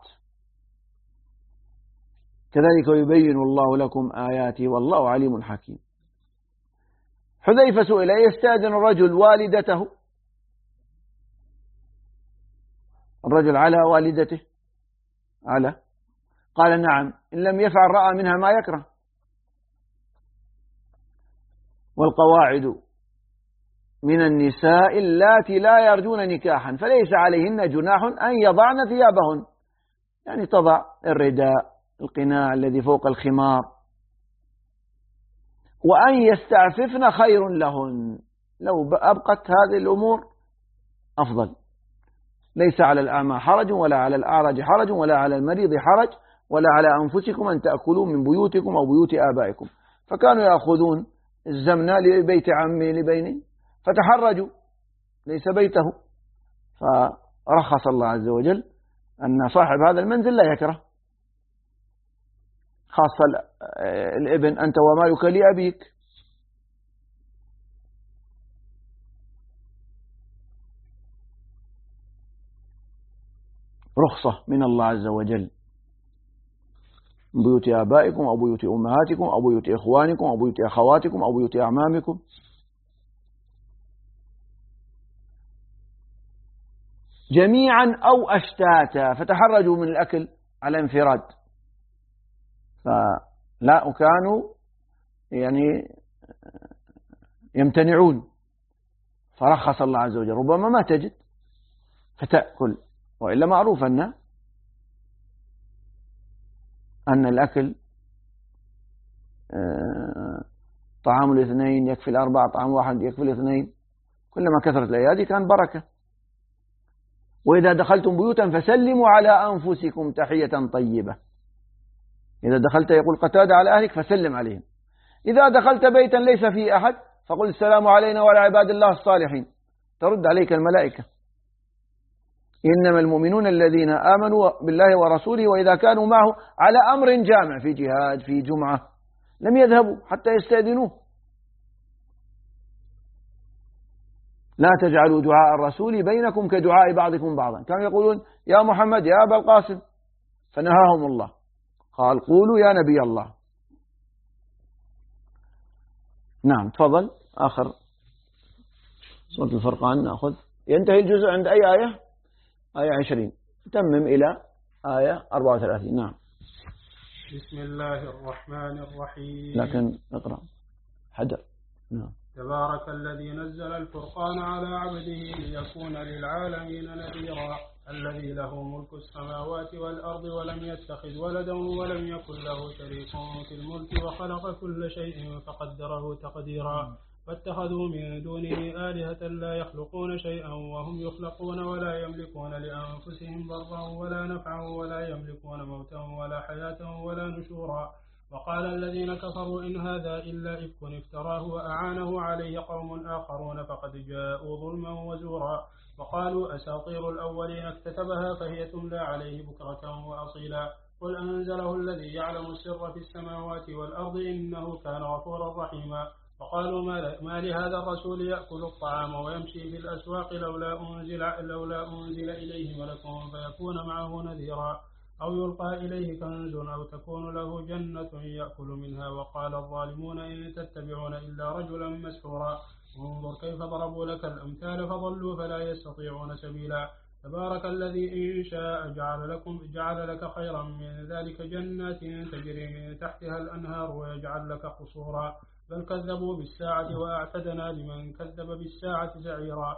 كذلك يبين الله لكم آياته والله عليم حكيم. حذيفة سئل يستأذن الرجل والدته الرجل على والدته على قال نعم إن لم يفعل رأى منها ما يكره. والقواعد من النساء اللاتي لا يرجون نكاحا فليس عليهن جناح أن يضعن ثيابهن. يعني تضع الرداء القناع الذي فوق الخمار وأن يستعففن خير لهن. لو أبقت هذه الأمور أفضل. ليس على الأعمى حرج ولا على الأعرج حرج ولا على المريض حرج ولا على أنفسكم أن تأكلوا من بيوتكم أو بيوت آبائكم. فكانوا يأخذون الزمنة لبيت عمي لبيني فتحرجوا ليس بيته. فرخص الله عز وجل أن صاحب هذا المنزل لا يكره. خاصة الابن أنت ومالك لأبيك. رخصة من الله عز وجل من بيوت آبائكم أو بيوت أمهاتكم أو بيوت إخوانكم أو بيوت أخواتكم أو بيوت أعمامكم. جميعا أو أشتاتا فتحرجوا من الأكل على انفراد. فلا وكانوا يعني يمتنعون فرخص الله عز وجل. ربما ما تجد فتأكل وإلا معروف أن الأكل طعام الاثنين يكفي الأربعة طعام واحد يكفي الاثنين. كلما كثرت الأيادي كان بركة. وإذا دخلتم بيوتا فسلموا على أنفسكم تحية طيبة. إذا دخلت يقول قتادة على أهلك فسلم عليهم. إذا دخلت بيتا ليس فيه أحد فقل السلام علينا وعلى عباد الله الصالحين ترد عليك الملائكة. إنما المؤمنون الذين آمنوا بالله ورسوله وإذا كانوا معه على أمر جامع في جهاد في جمعة لم يذهبوا حتى يستأذنوه. لا تجعلوا دعاء الرسول بينكم كدعاء بعضكم بعضا. كانوا يقولون يا محمد يا أبا القاسم فنهاهم الله قال قولوا يا نبي الله. نعم تفضل. آخر سورة الفرقان نأخذ. ينتهي الجزء عند أي آية؟ آية 20 تمم إلى آية 34. نعم. بسم الله الرحمن الرحيم. لكن اقرأ حدر. نعم. تبارك الذي نزل الفرقان على عبده ليكون للعالمين نذيرا الذي له ملك السماوات والأرض ولم يتخذ ولدا ولم يكن له شريك في الملك وخلق كل شيء فقدره تقديرا فاتخذوا من دونه آلهة لا يخلقون شيئا وهم يخلقون ولا يملكون لأنفسهم ضرا ولا نفعا ولا يملكون موتا ولا حياة ولا نشورا وقال الذين كفروا إن هذا إلا إفك افتراه وأعانه عليه قوم آخرون فقد جاءوا ظلما وزورا وقالوا أساطير الأولين اكتتبها فهي تملى عليه بكرة وأصيلا قل أنزله الذي يعلم السر في السماوات والأرض إنه كان غفورا رحيما وقالوا ما لهذا الرسول يأكل الطعام ويمشي في الأسواق لولا أنزل إليه ملك فيكون معه نذيرا أو يلقى إليه كنز أو تكون له جنة يأكل منها وقال الظالمون إن تتبعون إلا رجلا مسحورا انظر كيف ضربوا لك الأمثال فضلوا فلا يستطيعون سبيلا تبارك الذي إن شاء جعل لك خيرا من ذلك جنات تجري من تحتها الأنهار ويجعل لك قصورا بل كذبوا بالساعة وأعتدنا لمن كذب بالساعة سعيرا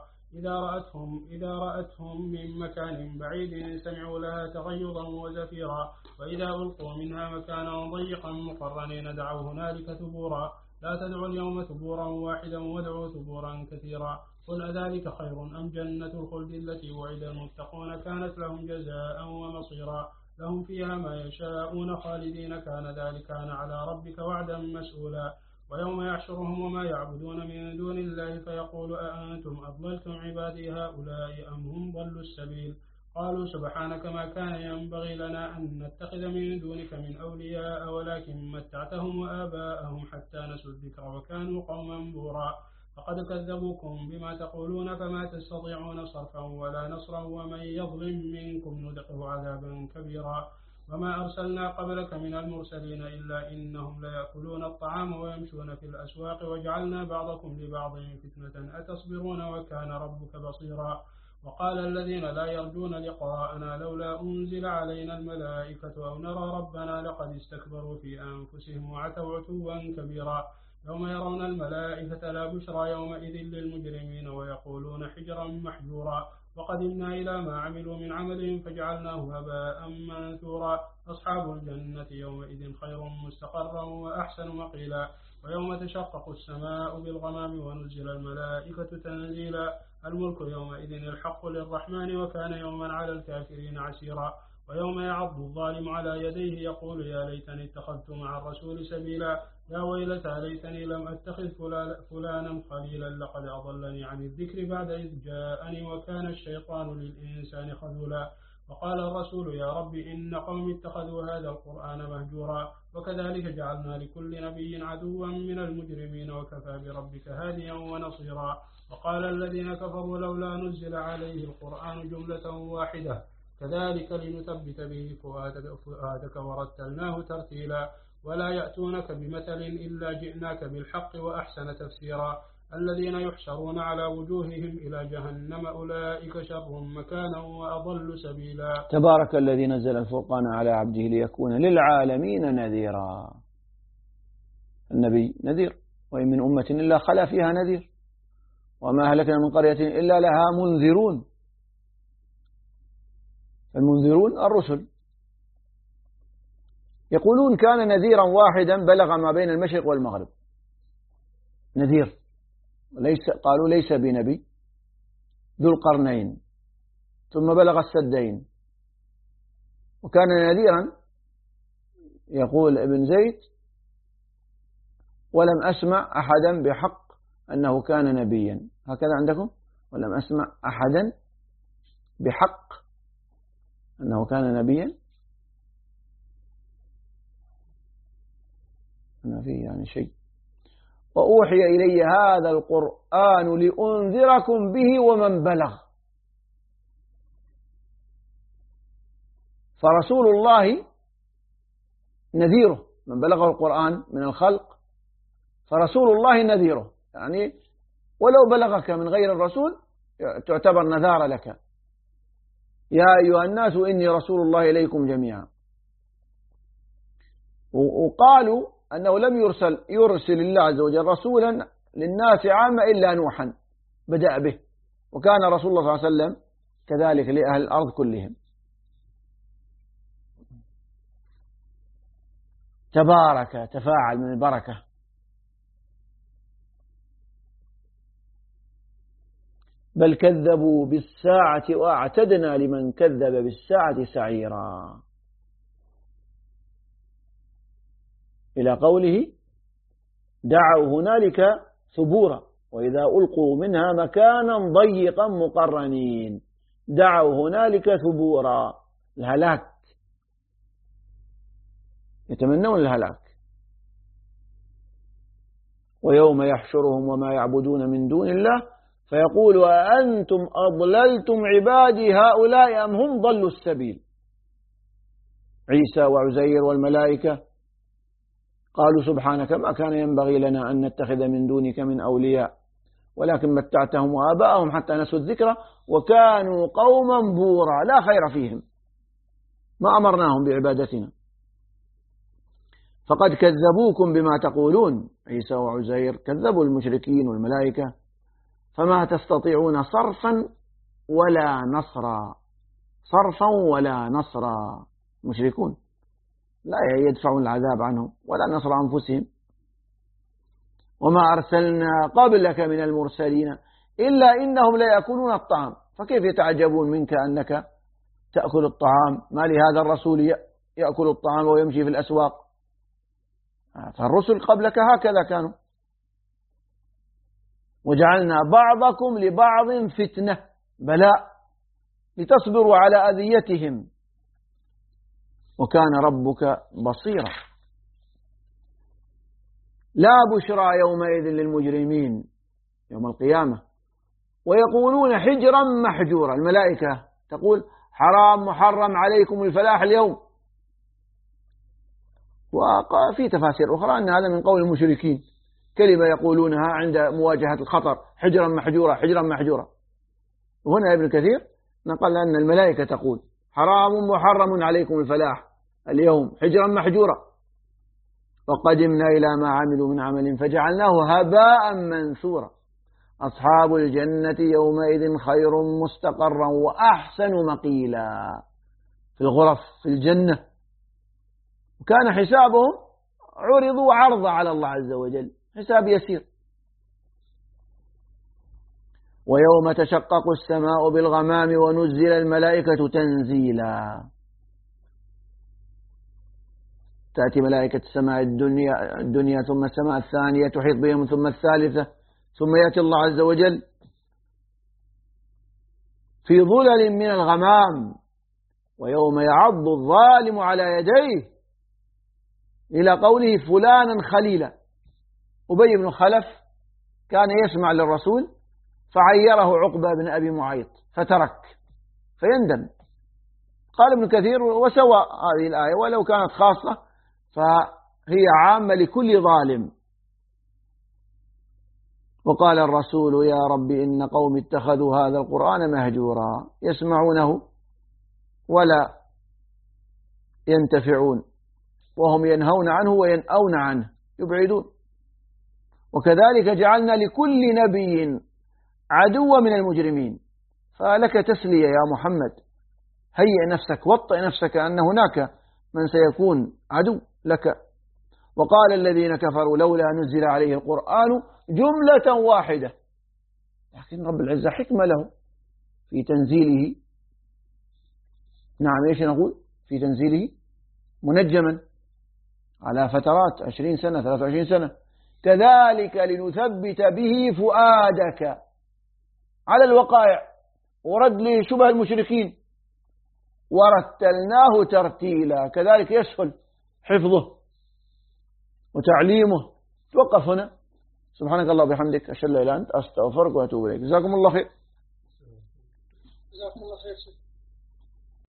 إذا رأتهم من مكان بعيد سمعوا لها تغيظا وزفيرا وإذا ألقوا منها مكانا ضيقا مقرنين دعوا هنالك ثبورا لا تدعوا اليوم ثبورا واحدا وادعوا ثبورا كثيرا قل أذلك خير أم جنة الخلد التي وعد المتقون كانت لهم جزاء ومصيرا لهم فيها ما يشاءون خالدين كان ذلك على ربك وعدا مسؤولا ويوم يحشرهم وما يعبدون من دون الله فيقول أأنتم أضللتم عبادي هؤلاء أم هم ضلوا السبيل قالوا سبحانك ما كان ينبغي لنا أن نتخذ من دونك من أولياء ولكن متعتهم وآباءهم حتى نسوا الذكر وكانوا قوما بورا فقد كذبوكم بما تقولون فما تستطيعون صرفا ولا نصرا ومن يظلم منكم نذقه عذابا كبيرا وما أرسلنا قبلك من المرسلين إلا إنهم ليأكلون الطعام ويمشون في الأسواق وجعلنا بعضكم لبعض فتنة أتصبرون وكان ربك بصيرا وقال الذين لا يرجون لقاءنا لولا أنزل علينا الملائكة أو نرى ربنا لقد استكبروا في أنفسهم وعتوا عتوا كبيرا يوم يرون الملائكة لا بشرى يومئذ للمجرمين ويقولون حجرا محجورا وقدمنا إلى ما عملوا من عمل فجعلناه هباء منثورا أصحاب الجنة يومئذ خير مستقرا وأحسن مقيلا ويوم تشقق السماء بالغمام ونزل الملائكة تنزيلا الملك يومئذ الحق للرحمن وكان يوما على الكافرين عسيرا ويوم يعض الظالم على يديه يقول يا ليتني اتخذت مع الرسول سبيلا يا ويلتى ليتني لم أتخذ فلانا خليلا لقد أضلني عن الذكر بعد إذ جاءني وكان الشيطان للإنسان خذولا وقال الرسول يا رب إن قوم اتخذوا هذا القرآن مهجورا وكذلك جعلنا لكل نبي عدوا من المجرمين وكفى بربك هاديا ونصيرا وقال الذين كفروا لولا نزل عليه القرآن جملة واحدة كذلك لنثبت به فؤادك ورتلناه ترتيلا ولا يأتونك بمثل إلا جئناك بالحق وأحسن تفسيرا الذين يحشرون على وجوههم إلى جهنم أولئك شر مكانا وأضل سبيلا تبارك الذي نزل الفرقان على عبده ليكون للعالمين نذيرا. النبي نذير وإن من أمة إلا خلا فيها نذير وما أهلكنا من قرية إلا لها منذرون. المنذرون الرسل يقولون كان نذيرا واحدا بلغ ما بين المشرق والمغرب. نذير قالوا ليس بنبي ذو القرنين ثم بلغ السدين وكان نذيرا. يقول ابن زيد ولم أسمع أحدا بحق أنه كان نبيا. هكذا عندكم ولم أسمع أحدا بحق أنه كان نبيا. ما فيه يعني شيء. وأوحي إلي هذا القرآن لأنذركم به ومن بلغ. فرسول الله نذيره من بلغه القرآن من الخلق فرسول الله نذيره يعني ولو بلغك من غير الرسول تعتبر نذار لك يا أيها الناس إني رسول الله إليكم جميعا. وقالوا أنه لم يرسل الله عز وجل رسولا للناس عامة إلا نوحا بدأ به، وكان رسول الله صلى الله عليه وسلم كذلك لأهل الأرض كلهم. تبارك تفاعل من البركة. بل كذبوا بالساعة وأعتدنا لمن كذب بالساعة سعيرا، إلى قوله دعوا هنالك ثبورا وإذا ألقوا منها مكانا ضيقا مقرنين. دعوا هنالك ثبورا، الهلاك، يتمنون الهلاك. ويوم يحشرهم وما يعبدون من دون الله فيقول أأنتم أضللتم عبادي هؤلاء أم هم ضلوا السبيل. عيسى وعزير والملائكة قالوا سبحانك ما كان ينبغي لنا أن نتخذ من دونك من أولياء ولكن متعتهم وآباءهم حتى نسوا الذكر وكانوا قوما بورا لا خير فيهم ما أمرناهم بعبادتنا. فقد كذبوكم بما تقولون، عيسى وعزير كذبوا المشركين والملائكة، فما تستطيعون صرفا ولا نصرا. صرفا ولا نصرا، مشركون لا يدفعون العذاب عنهم ولا نصر أنفسهم. وما أرسلنا قبلك من المرسلين إلا إنهم لا يأكلون الطعام، فكيف يتعجبون منك أنك تأكل الطعام؟ ما لهذا الرسول يأكل الطعام ويمشي في الأسواق؟ فالرسل قبلك هكذا كانوا. وجعلنا بعضكم لبعض فتنة بلاء لتصبروا على أذيتهم وكان ربك بصيرا. لا بشرى يومئذ للمجرمين يوم القيامة ويقولون حجرا محجورا. الملائكة تقول حرام محرم عليكم الفلاح اليوم. وفي تفاسير أخرى أن هذا من قول المشركين، كلمة يقولونها عند مواجهة الخطر، حجرا محجورا حجرا محجورا. وهنا ابن كثير نقل أن الملائكة تقول حرام محرم عليكم الفلاح اليوم حجرا محجورا. وقدمنا إلى ما عملوا من عمل فجعلناه هباء منثورا. أصحاب الجنة يومئذ خير مستقرا وأحسن مقيلا، في الغرف في الجنة. وكان حسابهم عرضوا عرضا على الله عز وجل، حساب يسير. ويوم تشقق السماء بالغمام ونزل الملائكة تنزيلا. تأتي ملائكة السماء الدنيا ثم السماء الثانية تحيط بهم ثم الثالثة، ثم يأتي الله عز وجل في ظلل من الغمام. ويوم يعض الظالم على يديه، إلى قوله فلانا خليلا. أبي بن خلف كان يسمع للرسول فعيره عقبة بن أبي معيط فترك فيندم. قال ابن كثير وسوى هذه الآية ولو كانت خاصة فهي عامة لكل ظالم. وقال الرسول يا رب إن قوم اتخذوا هذا القرآن مهجورا، يسمعونه ولا ينتفعون وهم ينهون عنه وينأون عنه، يبعدون. وكذلك جعلنا لكل نبي عدوا من المجرمين. فلك تسلية يا محمد، هيئ نفسك وطئ نفسك أن هناك من سيكون عدو لك. وقال الذين كفروا لولا نزل عليه القرآن جملة واحدة، لكن رب العزة حكمة له في تنزيله. نعم، ايش نقول في تنزيله؟ منجما على فترات 20 سنة 23 سنة. كذلك لنثبت به فؤادك، على الوقائع ورد لشبه المشركين. ورتلناه ترتيلا، كذلك يسهل حفظه وتعليمه. توقف هنا. سبحانك الله وبحمدك، أشهد أن لا إله إلا أنت، أستغفرك وأتوب إليك. جزاكم الله خير. جزاكم الله خير.